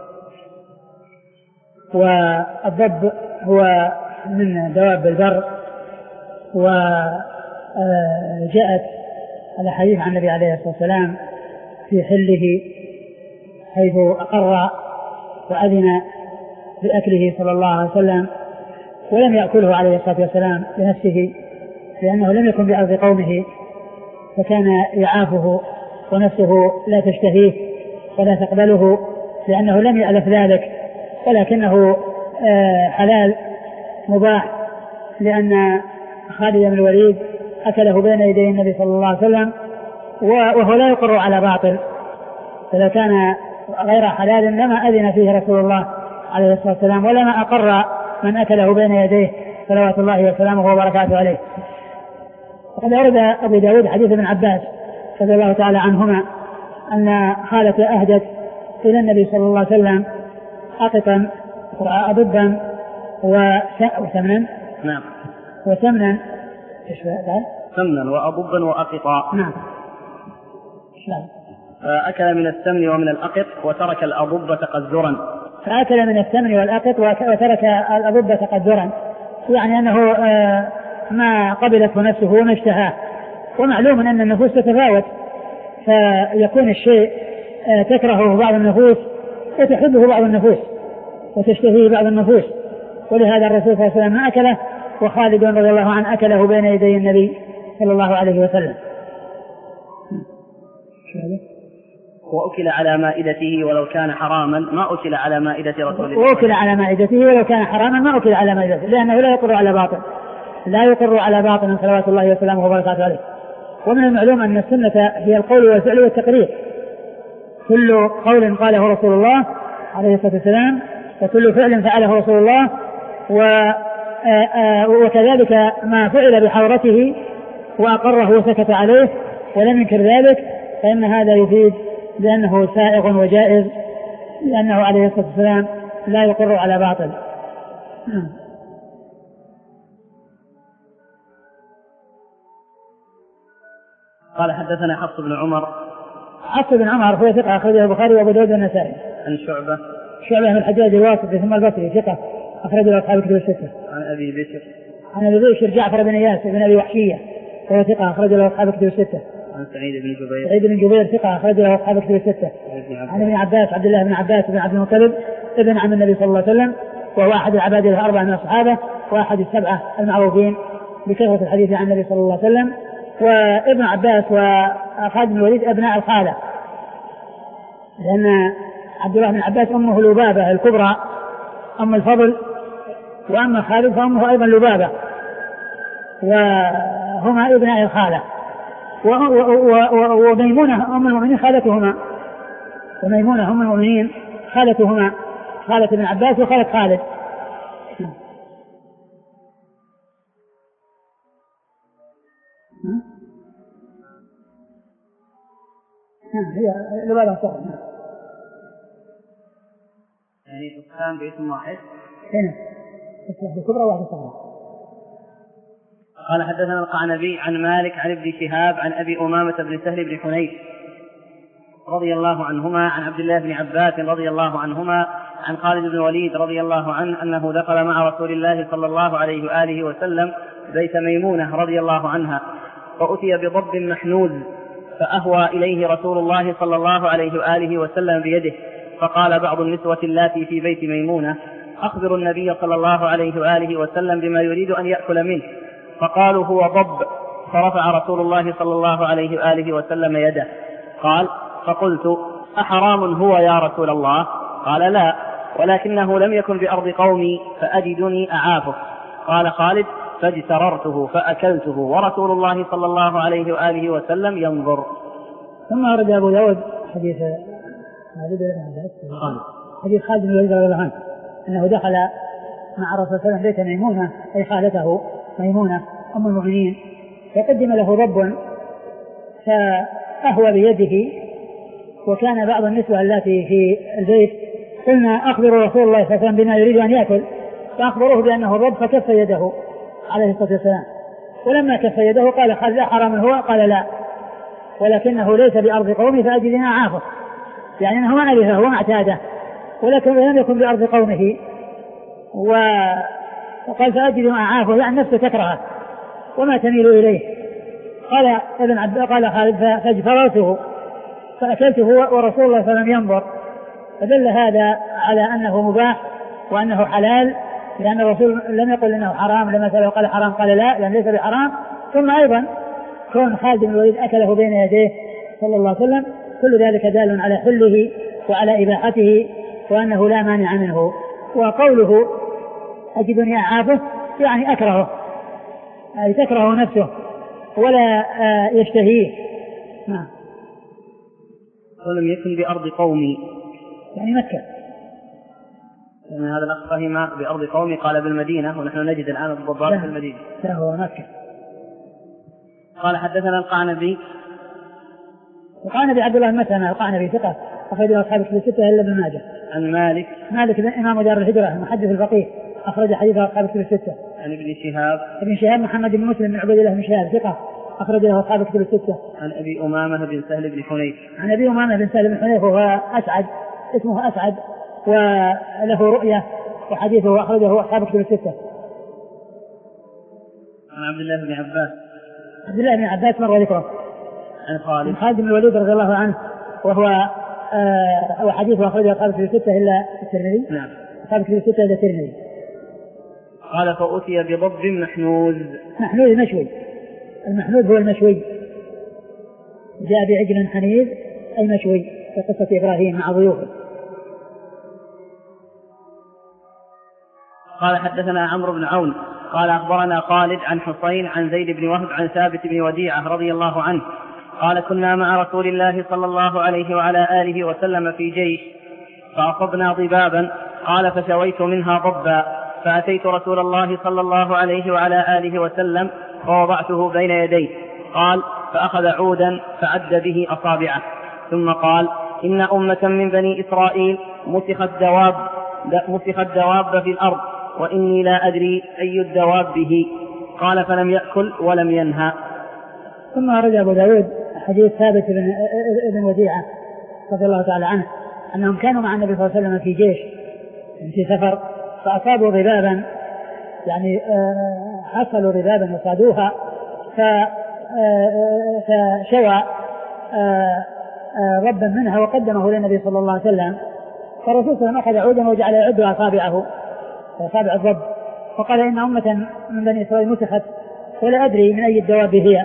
والضب هو من دواب البر، وجاءت الأحاديث عن النبي عليه الصلاة والسلام في حله حيث أقر وأذن بأكله صلى الله عليه وسلم، ولم يأكله عليه الصلاة والسلام بنفسه لأنه لم يكن بأرض قومه، فكان يعافه ونفسه لا تشتهيه ولا تقبله لأنه لم يألف ذلك، ولكنه حلال مباح لأن خالد بن الوليد أكله بين يدي النبي صلى الله عليه وسلم وهو لا يقر على باطل، فلو كان غير حلال لما أذن فيه رسول الله عليه الصلاة والسلام ولما أقر من أكله بين يديه صلوات الله وسلامه وبركاته عليه. وقد أورد أبو داود حديث ابن عباس رضي الله تعالى عنهما أن خالته أهدت إلى النبي صلى الله عليه وسلم أقطا وأضبا وسمنا. نعم. وسمنا إيش بعد؟ سمنا وأضبا وأقطا. نعم. فأكل من السمن ومن الأقط وترك الأضب تقذرا. فأكل من السمن والأقط وترك الأضب تقذرا، يعني أنه ما قبلته نفسه وما اشتهاه. ومعلوم أن النفوس تتفاوت، فيكون الشيء تكرهه بعض النفوس وتحبه بعض النفوس وتشتهيه بعض النفوس، ولهذا الرسول صلى الله عليه وسلم ما أكله، وخالد رضي الله عنه أكله بين يدي النبي صلى الله عليه وسلم. وأكل على مائدته ولو كان حراما ما أكل على مائدة رسول الله. وأكل على مائدته ولو كان حراما ما أكل على مائدته، لأنه لا يقر على باطل، لا يقر على باطل صلوات الله وسلامه وبركاته عليه. ومن المعلوم أن السنة هي القول والفعل والتقرير، كل قول قاله رسول الله عليه الصلاة والسلام وكل فعل فعله رسول الله، وكذلك ما فعل بحضرته وأقره وسكت عليه ولم ينكر ذلك، فإن هذا يفيد بأنه سائغ وجائز، لأنه عليه الصلاة والسلام لا يقر على باطل. قال حدثنا حفص بن عمر. حفص بن عمر هو ثقة أخرجه البخاري وأبو داود والنسائي. عن شعبة. شعبة بن الحجاج الواسطي ثم البصري ثقة أخرجه أصحاب الكتب الستة. عن أبي بشر. عن أبي بشر جعفر بن إياس بن أبي وحشية وهو ثقة أخرجه أصحاب الكتب الستة. عن سعيد بن جبير. سعيد بن جبير ثقة أخرجه أصحاب الكتب الستة. عن ابن عباس عبد الله بن عباس بن عبد المطلب ابن عم النبي صلى الله عليه وسلم، وهو أحد العباد الأربعة من الصحابة وأحد السبعة المعروفين بكثرة الحديث عن النبي صلى الله عليه وسلم. وابن عباس وخالد بن الوليد أبناء الخالة، لأن عبد الله بن عباس أمه لبابة الكبرى أم الفضل، وأما خالد فأمه أيضا لبابة، وهما ابناء الخالة. وميمونة أم المؤمنين خالتهما، وميمونة أم المؤمنين خالتهما، خالة ابن عباس وخالة خالد. هي لبابة صغرى يعني تقام باسم واحد. هنا واحدة كبرى وواحدة صغرى. قال حدثنا القعنبي عن مالك عن ابن شهاب عن أبي أمامة بن سهل بن حنيف رضي الله عنهما عن عبد الله بن عباس رضي الله عنهما عن خالد بن الوليد رضي الله عنه أنه دخل مع رسول الله صلى الله عليه وآله وسلم بيت ميمونة رضي الله عنها، فأتي بضب محنوذ فأهوى إليه رسول الله صلى الله عليه وآله وسلم بيده، فقال بعض النسوة اللاتي في بيت ميمونة: أخبر النبي صلى الله عليه وآله وسلم بما يريد أن يأكل منه، فقالوا: هو ضب. فرفع رسول الله صلى الله عليه وآله وسلم يده. قال: فقلت: أحرام هو يا رسول الله؟ قال: لا، ولكنه لم يكن بأرض قومي فأجدني أعافه. قال خالد: فاجتررته فأكلته ورسول الله صلى الله عليه وآله وسلم ينظر. ثم أرد أبو داود حديث حديث خالد بن الوليد رضي الله عنه أنه دخل مع الرسول صلى الله عليه وسلم بيت ميمونة أي خالته ميمونة أم المؤمنين، فقدم له ضب فأهوى بيده، وكان بعض النسوة التي في البيت قلنا: أخبروا رسول الله صلى الله عليه وسلم بما يريد أن يأكل، فأخبروه بأنه ضب فكف يده عليه الصلاة والسلام. ولما كف يده قال خالد: حرام هو؟ قال: لا، ولكنه ليس بأرض قومه فأجدنا أعافه، يعني أنه ما نبيه وما اعتاده، ولكن لم يكن بأرض قومه. وقال: فأجدنا أعافه، يعني نفسه تكرهه وما تميل إليه. قال ابن عبد قال خالد: فاجتررته فأكلته ورسول الله صلى الله عليه وسلم ينظر. فدل هذا على أنه مباح وأنه حلال، لأن الرسول لم يقل إنه حرام، لما سأله قال حرام قال لا، لأن ليس بحرام. ثم أيضا كون خالد بن الوليد أكله بين يديه صلى الله عليه وسلم، كل ذلك دال على حله وعلى إباحته وأنه لا مانع منه. وقوله أجدني أعافه يعني أكرهه، أي تكره نفسه ولا يشتهيه. نعم. ولم يكن بأرض قومي يعني مكة، يعني هذا الأخ فهم بأرض قومي قال بالمدينة، ونحن نجد الآن الضباط في المدينة. لا، هو مكة. قال حدثنا القعنبي. القعنبي عبد الله المثنى القعنبي ثقة أخرج له أصحاب الكتب الستة إلا ابن ماجه. عن مالك. مالك إمام دار الهجرة المحدث الفقيه أخرج حديثه أصحاب الكتب الستة. عن ابن شهاب. ابن شهاب محمد بن مسلم بن عبيد الله بن شهاب ثقة أخرج له أصحاب الكتب الستة. عن أبي أمامة بن سهل بن حنيف. عن أبي أمامة بن سهل بن حنيف وهو أسعد، اسمه أسعد وله رؤية، وحديثه أخرجه أصحاب الكتب الستة. عن عبد الله بن عباس. عبد الله بن عباس مر ذكره. عن خالد. عن خالد بن الوليد رضي الله عنه وهو آه وحديثه أخرجه أصحاب الكتب الستة إلا الترمذي. نعم. أصحاب الكتب الستة إلا الترمذي. قال: فأتي بضب محنوذ. محنوذ مشوي، المحنوذ هو المشوي، جاء بعجل حنيذ أي مشوي في قصة إبراهيم مع ضيوفه. قال حدثنا عمرو بن عون قال أخبرنا خالد عن حسين عن زيد بن وهب عن ثابت بن وديعة رضي الله عنه قال: كنا مع رسول الله صلى الله عليه وعلى آله وسلم في جيش فأصبنا ضبابا، قال: فشويت منها ضبا، فأتيت رسول الله صلى الله عليه وعلى آله وسلم فوضعته بين يديه. قال: فأخذ عودا فعد به أصابعه، ثم قال: إن أمة من بني إسرائيل مسخت دواب مسخت دواب في الأرض، وإني لا أدري أي الدواب به. قال: فلم يأكل ولم ينهى. ثم أرد أبو داود حديث ثابت بن, بن وديعة رضي الله تعالى عنه أنهم كانوا مع النبي صلى الله عليه وسلم في جيش في سفر، فأصابوا ضبابا، يعني حصلوا ضبابا وصادوها، فشوى ضبا منها وقدمه للنبي صلى الله عليه وسلم، فالرسول صلى الله عليه وسلم أخذ عودا وجعل يعد أصابعه أصابع الضب، وقال إن أمة من بني إسرائيل مسخت ولا أدري من أي الدواب هي،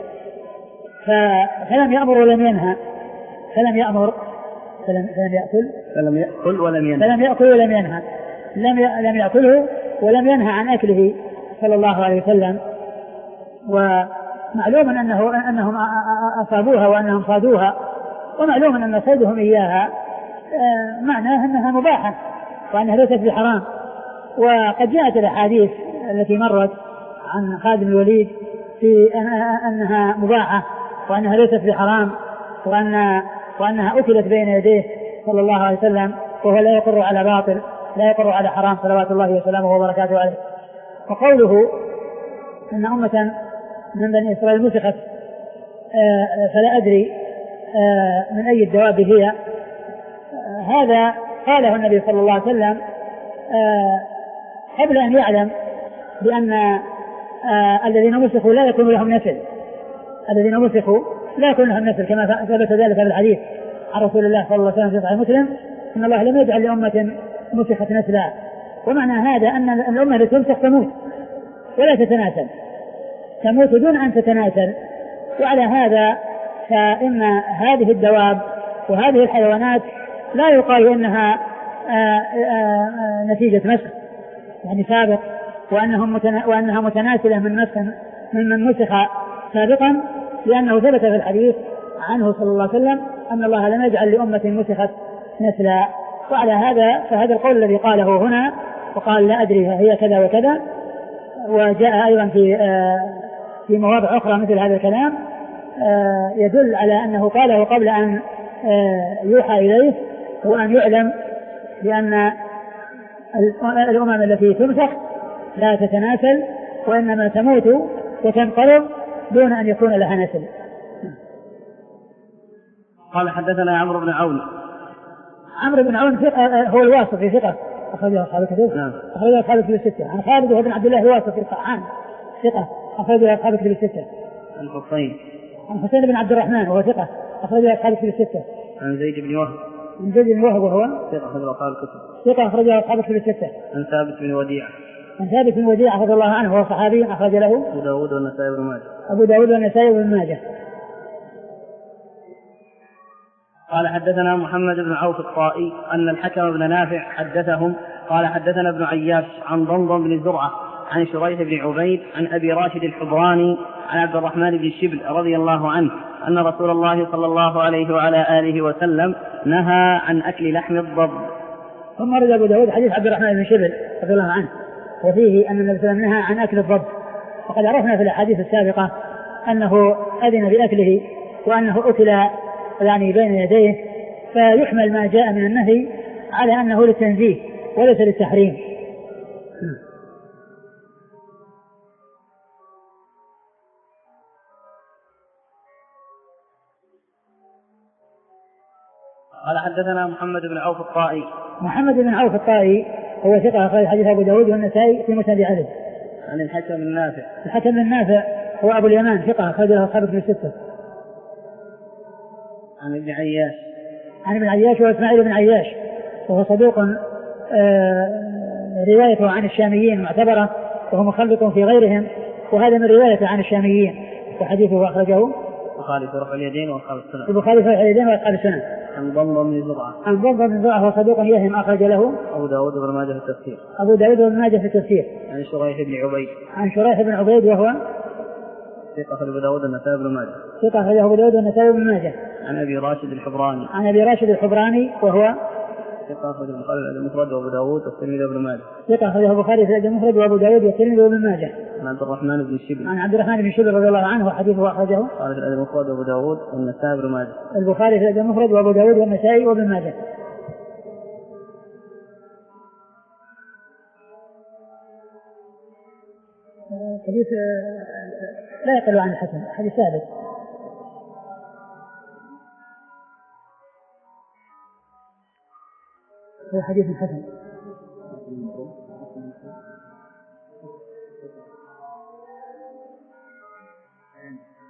فلم يأمر ولم ينهى، فلم يأمر فلم, فلم يأكل فلم يأكل ولم ينهى فلم يأكل ولم ينهى لم لم يأكله ولم ينهى عن أكله صلى الله عليه وسلم. ومعلوم أنه أنهم أصابوها وأنهم صادوها، ومعلوم أن صيدهم إياها معناه أنها مباحة وأنها ليست بحرام. وقد جاءت الأحاديث التي مرت عن خالد بن الوليد في أنها مباحة وأنها ليست بحرام، وأن وأنها أكلت بين يديه صلى الله عليه وسلم، وهو لا يقر على باطل، لا يقر على حرام صلوات الله وسلامه وبركاته عليه. وقوله أن أمة من بني إسرائيل مسخت فلا أدري من أي الدواب هي، هذا قاله النبي صلى الله عليه وسلم قبل أن يعلم بأن الذين مسخوا لا يكون لهم نسل، الذين مسخوا لا يكون لهم نسل، كما ثبت ذلك في الحديث عن رسول الله صلى الله عليه وسلم في صحيح مسلم إن الله لم يجعل لأمة مسخت نسلا. ومعنى هذا أن الأمة التي تمسخ تموت ولا تتناسل، تموت دون أن تتناسل. وعلى هذا فإن هذه الدواب وهذه الحيوانات لا يقال إنها آآ آآ نتيجة مسخ يعني سابق، وأنهم متنا... وأنها متناسلة من مسخ من من مسخ سابقا، لأنه ثبت في الحديث عنه صلى الله عليه وسلم أن الله لم يجعل لأمة مسخت نسلا. وعلى هذا فهذا القول الذي قاله هنا وقال لا أدري هي كذا وكذا، وجاء أيضا في في مواضع أخرى مثل هذا الكلام، يدل على أنه قاله قبل أن يوحى إليه وأن يعلم بأن الأمم التي تمسخ لا تتناسل وإنما تموت وتنقرض دون أن يكون لها نسل. قال حدثنا عمرو بن عون. عمرو بن عون هو الواسطي ثقة أخرجه أصحاب الكتب. نعم. أخرجه أصحاب الكتب الستة. عن خالد بن عبد الله الواسطي القعان ثقة أخرجه أصحاب الكتب الستة. عن حسين. عن حسين بن عبد الرحمن وهو ثقة أخرجه أصحاب الكتب الستة. عن زيد بن وهب. عن زيد بن وهب وهو ثقة أخرجه أصحاب الكتب. ثقة أخرجه أصحاب الكتب الستة. عن ثابت بن وديعة. عن ثابت بن وديعة رضي الله عنه وهو صحابي أخرج له أبو داود والنسائي بن ماجه. أبو داود والنسائي بن ماجه. قال حدثنا محمد بن عوف الطائي أن الحكم بن نافع حدثهم قال حدثنا ابن عياش عن ضمضم بن زرعة عن شريح بن عبيد عن أبي راشد الحبراني عن عبد الرحمن بن الشبل رضي الله عنه أن رسول الله صلى الله عليه وعلى آله وسلم نهى عن أكل لحم الضب. ثم رد أبو داود حديث عبد الرحمن بن الشبل رضي الله عنه وفيه أن النبي صلى الله عليه وسلم نهى عن أكل الضب. وقد عرفنا في الأحاديث السابقة أنه أذن بأكله وأنه أكل يعني بين يديه، فيحمل ما جاء من النهي على أنه للتنزيه وليس للتحريم. قال حدثنا محمد بن عوف الطائي. محمد بن عوف الطائي هو ثقة أخرج حديث أبو داود والنسائي في مسند علي. عن الحكم بن نافع. الحكم بن نافع هو أبو اليمان ثقة أخرج له أصحاب الكتب الستة. عن ابن عياش. عن ابن عياش وإسماعيل بن عياش وهو صدوق روايته عن الشاميين معتبرة وهو مخلط في غيرهم، وهذا من روايته عن الشاميين وحديثه أخرجه البخاري في رفع اليدين وأصحاب السنن. البخاري في رفع اليدين وأصحاب السنن. عن ضمضم بن زرعة. عن ضمضم بن زرعة هو صدوق يهم أخرج له أبو داود بن ماجه في التفسير. أبو داود بن ماجه في التفسير. عن شريح بن عبيد. عن شريح بن عبيد وهو ثقة أبو داود والنسائي بن ماجه. ثقة أخرجه أبو داود والنسائي بن ماجه. عن أبي راشد الحبراني. عن أبي راشد الحبراني وهو ثقة أخرجه البخاري في المفرد وأبو داود والترمذي وابن ماجه. ثقة أخرجه البخاري في المفرد وأبو داود والترمذي وابن ماجه. عن عبد الرحمن بن الشبل. عن عبد الرحمن بن الشبل رضي الله عنه وحديثه أخرجه قال في المفرد وأبو داود والنسائي وابن ماجه. البخاري في المفرد وأبو داود والنسائي وابن ماجه. حديث لا يقل عن الحسن، حديث ثابت. هو حديث حسن.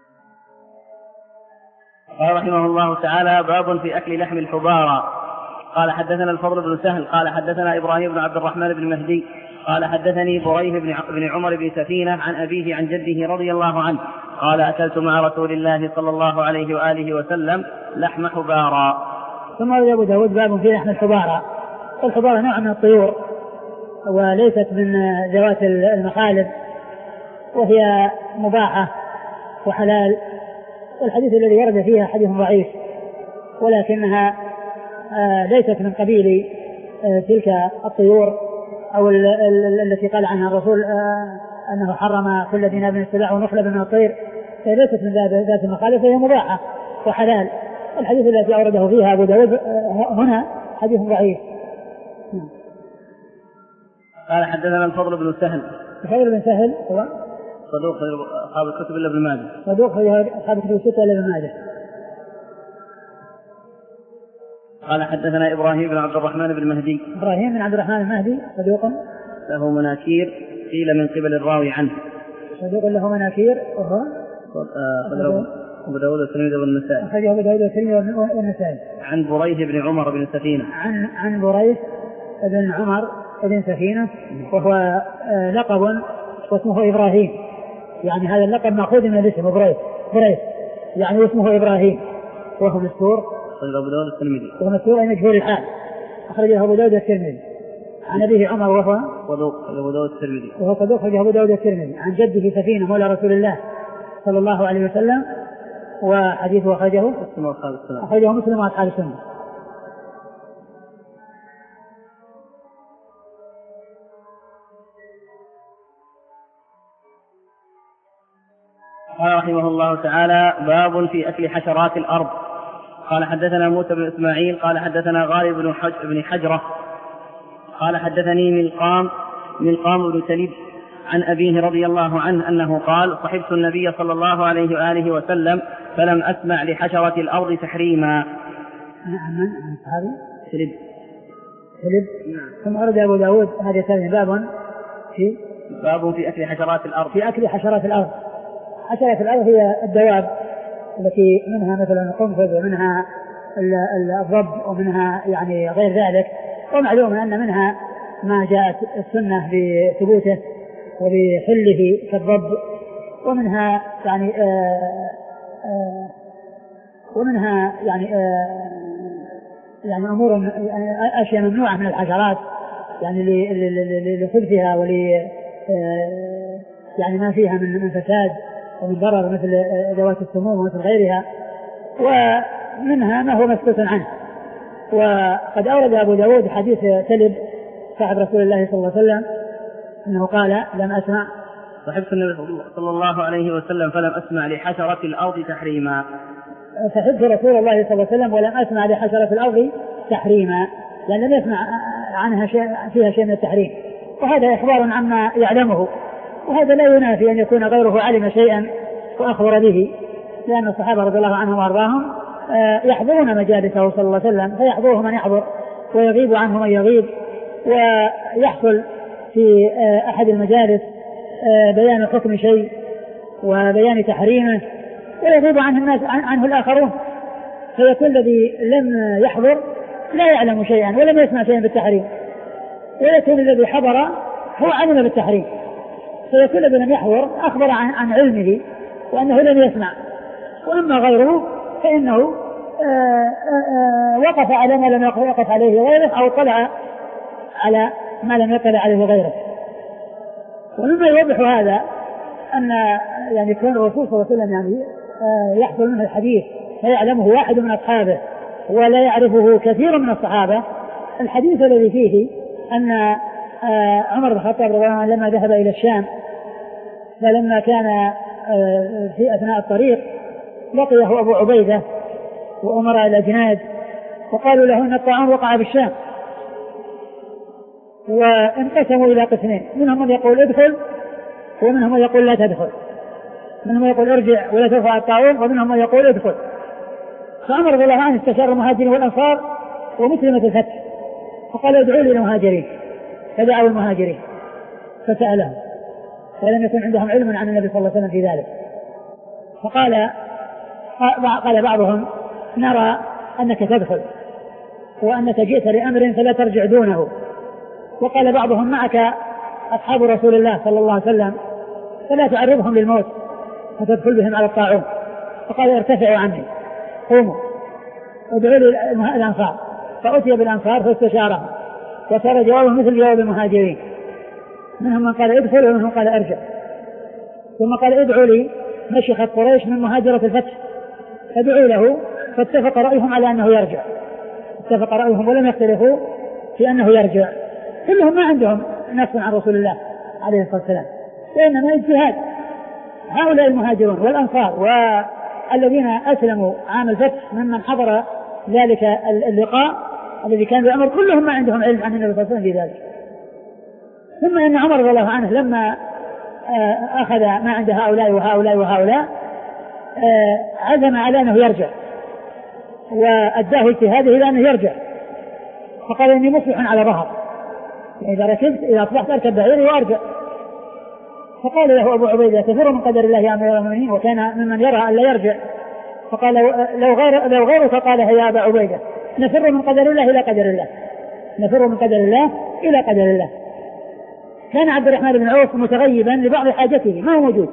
قال رحمه الله تعالى: باب في أكل لحم الحبارى. قال حدثنا الفضل بن سهل قال حدثنا إبراهيم بن عبد الرحمن بن مهدي قال حدثني بريه بن عمر بن سفينة عن أبيه عن جده رضي الله عنه قال أكلت مع رسول الله صلى الله عليه وآله وسلم لحم حبارا. ثم روى أبو داود باب في لحم الحبارا. الحبارة نوع من الطيور وليست من ذوات المخالب وهي مباحة وحلال، والحديث الذي ورد فيها حديث ضعيف ولكنها ليست من قبيل تلك الطيور أو التي قال عنها الرسول أنه حرم كل ذي ناب السباع ونخلب من الطير، ليست من ذات المخالف، فهي مباحة وحلال. الحديث الذي أورده فيها أبو داود هنا حديث ضعيف. قال حدثنا الفضل بن سهل. الفضل بن سهل هو صدوق أصحاب الكتب إلا ابن ماجه. صدوق أصحاب الكتب الستة إلا ابن ماجه. قال حدثنا إبراهيم بن عبد الرحمن بن مهدي. إبراهيم بن عبد الرحمن المهدي صدوق له مناكير قيل من قبل الراوي عنه. صدوق له مناكير وهو أبو داود والترمذي والنسائي. أخرجه أبو داود والترمذي والنسائي. عن بريه بن عمر بن سفينة. عن عن بريه بن عمر بن سفينة وهو لقب واسمه إبراهيم، يعني هذا اللقب مأخوذ من الاسم بريه بريه يعني اسمه إبراهيم، وهو مستور. أخرجه أبو داود والترمذي. وهو مستور أي مجهول الحال. أخرجه أبو داود والترمذي. عن أبيه عمر وهو صدوق أبو داود والترمذي. وهو صدوق أخرجه أبو داود والترمذي. عن جده سفينة مولى رسول الله صلى الله عليه وسلم، وحديثه أخرجه أخرجه مسلم وأصحاب السنة. قال رحمه الله تعالى باب في أكل حشرات الأرض. قال حدثنا موسى بن إسماعيل قال حدثنا غالب بن, حج بن حجرة قال حدثني ملقام ملقام بن سليب عن أبيه رضي الله عنه أنه قال صحبت النبي صلى الله عليه وآله وسلم فلم أسمع لحشرة الأرض تحريما. من هذا؟ سليب سليب. ثم أرد أبو داود هذا الثاني باب في باب في أكل حشرات الأرض. في أكل حشرات الأرض. حشرات الأرض هي الدواب التي منها مثلا القنفذ ومنها الضب ومنها يعني غير ذلك، ومعلوم أن منها ما جاءت السنة بثبوته وبحله كالضب، ومنها يعني آآ آآ ومنها يعني آآ يعني أمور أشياء ممنوعة من الحشرات يعني لخبثها ول يعني ما فيها من فساد ومن ضرر مثل ذوات السموم ومثل غيرها، ومنها ما هو مسكوت عنه. وقد أورد أبو داود حديث سلب صاحب رسول الله صلى الله عليه وسلم أنه قال لم أسمع صحبت النبي صلى الله عليه وسلم فلم أسمع لحشرة الأرض تحريما. صحبت رسول الله صلى الله عليه وسلم ولم أسمع لحشرة الأرض تحريما، لأن لم يسمع عنها شيء فيها شيء من التحريم، وهذا إخبار عما يعلمه، وهذا لا ينافي أن يكون غيره علم شيئا وأخبر به، لأن الصحابة رضي الله عنهم وأرضاهم يحضرون مجالسه صلى الله عليه وسلم، فيحضره من يحضر ويغيب عنه من يغيب، ويحصل في أحد المجالس بيان حكم شيء وبيان تحريمه ويغيب عنه الناس عنه الآخرون، فيكون الذي لم يحضر لا يعلم شيئا ولم يسمع شيئا بالتحريم، ويكون الذي حضر هو علم بالتحريم، فيكون الذي لم يحضر أخبر عن, عن علمه وأنه لم يسمع. وأما غيره فإنه آآ آآ وقف على ما لم يقف عليه غيره أو طلع على ما لم يطلع عليه غيره. ومما يوضح هذا أن يعني كون الرسول صلى الله عليه وسلم يعني يحصل منه الحديث فيعلمه واحد من أصحابه ولا يعرفه كثير من الصحابة. الحديث الذي فيه أن عمر بن الخطاب رضي الله عنه لما ذهب إلى الشام، فلما كان في أثناء الطريق لقيه أبو عبيدة وأمراء الأجناد وقالوا له أن الطاعون وقع بالشام، وانقسموا إلى قسمين، منهم من يقول ادخل ومنهم من يقول لا تدخل، منهم من يقول ارجع ولا ترفع الطاعون ومنهم من يقول ادخل. فعمر رضي الله عنه استشار المهاجرين والأنصار ومسلمة الفتح فقال ادعوا لي المهاجرين، فدعوا المهاجرين فسألهم ولم يكن عندهم علم عن النبي صلى الله عليه وسلم في ذلك، فقال قال بعضهم نرى أنك تدخل وأنك جئت لأمر فلا ترجع دونه. وقال بعضهم معك أصحاب رسول الله صلى الله عليه وسلم فلا تعرضهم للموت فتدخل بهم على الطاعون. فقال ارتفعوا عني قوموا ادعوا لي الأنصار. فأتي بالأنصار فاستشارهم وصار جوابه مثل جواب المهاجرين، منهم من قال ادخل ومنهم قال ارجع. ثم قال ادعوا لي مشيخة قريش من مهاجرة الفتح فادعوا له، فاتفق رأيهم على أنه يرجع، اتفق رأيهم ولم يختلفوا في أنه يرجع. كلهم ما عندهم نفس عن رسول الله عليه الصلاة والسلام، وإنما اجتهاد. هؤلاء المهاجرون والأنصار والذين أسلموا عام الفتح ممن حضر ذلك اللقاء الذي كان بالأمر كلهم ما عندهم علم عن النبي صلى الله عليه وسلم في ذلك. ثم إن عمر رضي الله عنه لما أخذ ما عند هؤلاء وهؤلاء وهؤلاء عزم على أنه يرجع وأداه اجتهاده إلى أنه يرجع، فقال إني مصلح على ظهر، إذا ركبت إذا أصبحت أركب بعيري وأرجع. فقال له أبو عبيدة تفر من قدر الله يا أمير المؤمنين، وكان ممن يرى أن لا يرجع. فقال لو غير لو غيرك قال يا أبا عبيدة نفر من قدر الله إلى قدر الله، نفر من قدر الله إلى قدر الله. كان عبد الرحمن بن عوف متغيبا لبعض حاجته ما هو موجود،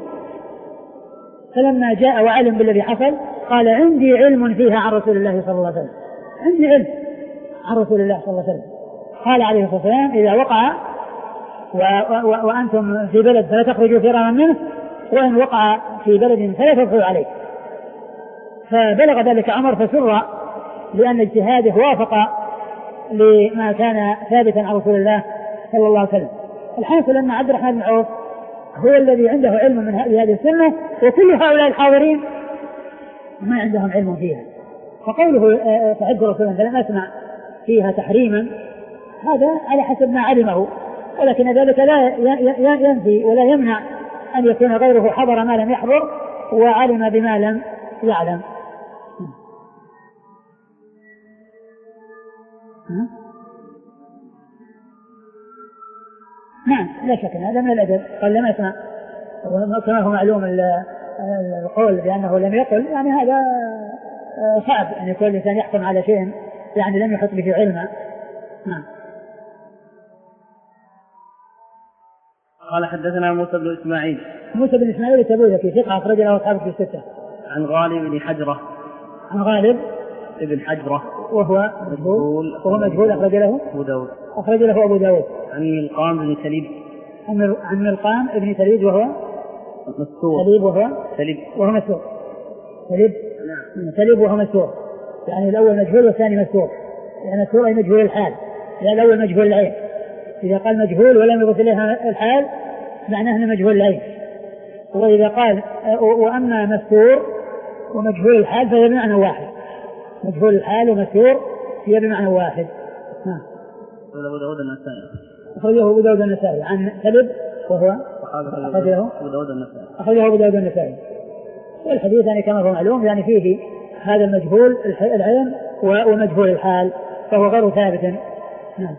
فلما جاء وعلم بالذي حصل قال عندي علم فيها عن رسول الله صلى الله عليه وسلم، عندي علم عن رسول الله صلى الله عليه وسلم. قال عليه الصلاة والسلام إذا وقع و... و... وأنتم في بلد فلا تخرجوا فرارا منه، وإن وقع في بلد فلا تدخلوا عليه. فبلغ ذلك عمر فسر لأن اجتهاده وافق لما كان ثابتا عن رسول الله صلى الله عليه وسلم. الحاصل أن عبد الرحمن بن عوف هو الذي عنده علم من هذه السنة، وكل هؤلاء الحاضرين ما عندهم علم فيها. فقوله فحب رسول الله فلم أسمع فيها تحريما هذا على حسب ما علمه، ولكن ذلك لا ينفي ولا يمنع أن يكون غيره حضر ما لم يحضر وعلم بما لم يعلم. نعم لا شك هذا من الأدب. قال لم يسمع، كما هو معلوم القول بأنه لم يقل، يعني هذا صعب أن يكون الإنسان يحكم على شيء يعني لم يحط به علما. نعم. قال حدثنا موسى بن إسماعيل موسى بن إسماعيل التبوذكي ثقة أخرج له أصحابه في الستة. عن غالب بن حجرة عن غالب ابن حجرة وهو مجهول وهو مجهول أخرج له أبو داود أخرج له أبو داود. عن ملقام بن سليب عن ملقام ابن سليب وهو مستور سليب وهو سليب وهو مستور سليب نعم سليب وهو مستور، يعني الأول مجهول والثاني مستور، يعني مستور أي مجهول الحال، يعني الأول مجهول العين. إذا قال مجهول ولم يضف إليها الحال معناه أنه مجهول العين، وإذا قال وأما مستور ومجهول الحال فهي بمعنى واحد، مجهول الحال ومستور هي بمعنى واحد. ها أبو داود النسائي أخرجه أبو داود النسائي عن سلب وهو أخرجه أبو داود النسائي أخرجه أبو داود النسائي. والحديث يعني كما هو معلوم يعني فيه هذا المجهول العين ومجهول الحال فهو غير ثابت. نعم.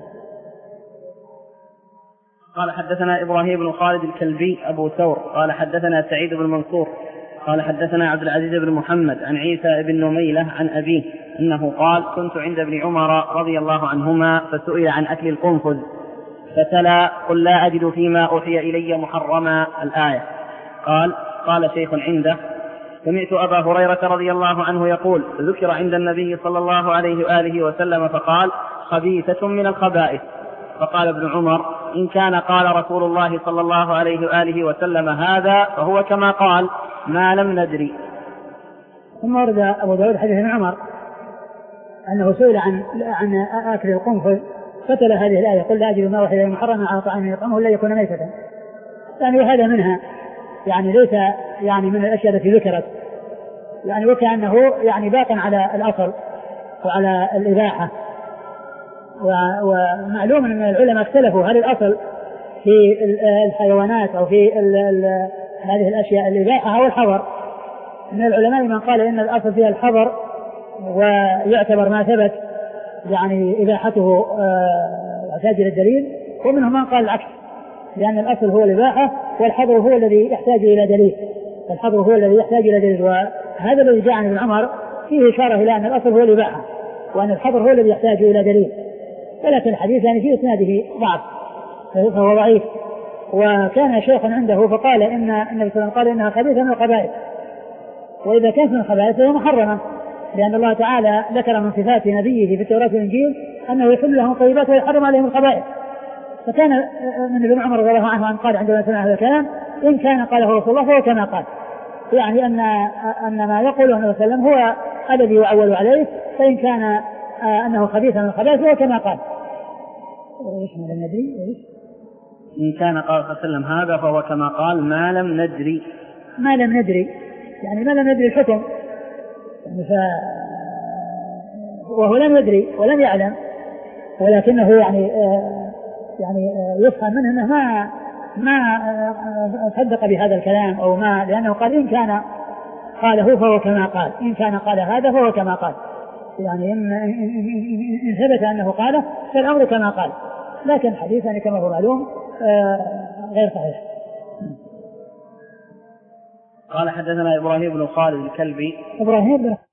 قال حدثنا إبراهيم بن خالد الكلبي أبو ثور قال حدثنا سعيد بن منصور قال حدثنا عبد العزيز بن محمد عن عيسى بن نميلة عن أبيه أنه قال كنت عند ابن عمر رضي الله عنهما فسئل عن أكل القنفذ فتلا قل لا أجد فيما أوحي إلي محرما الآية. قال قال شيخ عنده سمعت أبا هريرة رضي الله عنه يقول ذكر عند النبي صلى الله عليه وآله وسلم فقال خبيثة من الخبائث. فقال ابن عمر إن كان قال رسول الله صلى الله عليه وآله وسلم هذا فهو كما قال ما لم ندري. ثم ورد أبو داود حديث ابن عمر أنه سئل عن عن أكل القنفذ فتلا هذه الآية قل لا أجد ما أوحي إلي محرما على طعام يطعمه إلا يكون ميتة، يعني وهذا منها يعني ليس يعني من الأشياء التي ذكرت، يعني وكأنه يعني باق على الأصل وعلى الإباحة. ومعلوم أن العلماء اختلفوا هل الأصل في الحيوانات أو في ال ال هذه الأشياء الإباحة أو الحظر. من العلماء من قال إن الأصل فيها الحظر ويعتبر ما ثبت يعني إباحته يحتاج إلى الدليل، ومنهم من قال العكس لأن الأصل هو الإباحة والحظر هو الذي يحتاج إلى دليل، الحظر هو الذي يحتاج إلى دليل. وهذا الذي جاء عن ابن عمر فيه إشارة إلى أن الأصل هو الإباحة وأن الخبر هو الذي يحتاج إلى دليل، ولكن الحديث يعني في إسناده ضعف فهو ضعيف. وكان شيخ عنده فقال إن النبي صلى الله عليه وسلم قال إنها خبيثة من الخبائث، وإذا كانت من الخبائث فهي محرمة، لأن الله تعالى ذكر من صفات نبيه في التوراة والإنجيل أنه يحل لهم الطيبات ويحرم عليهم الخبائث. فكان من ابن عمر رضي الله عنه أن قال عندما سمع هذا الكلام إن كان قاله رسول الله فهو كما قال، يعني أن أن ما يقوله النبي صلى الله عليه وسلم هو الذي يعول عليه، فإن كان أنه خبيث من الخبائث فهو كما قال. إن كان قال صلى الله عليه وسلم هذا فهو كما قال ما لم ندري، ما لم ندري يعني ما لم ندري الحكم، يعني ف... وهو لم يدري ولم يعلم، ولكنه يعني آه يعني آه يفهم منه أنه ما ما آه صدق بهذا الكلام أو ما، لأنه قال إن كان قاله فهو كما قال، إن كان قال هذا فهو كما قال، يعني إن, إن ثبت أنه قاله فالأمر كما قال، لكن الحديث يعني كما هو معلوم آه غير صحيح. قال حدثنا إبراهيم بن خالد الكلبي. إبراهيم بن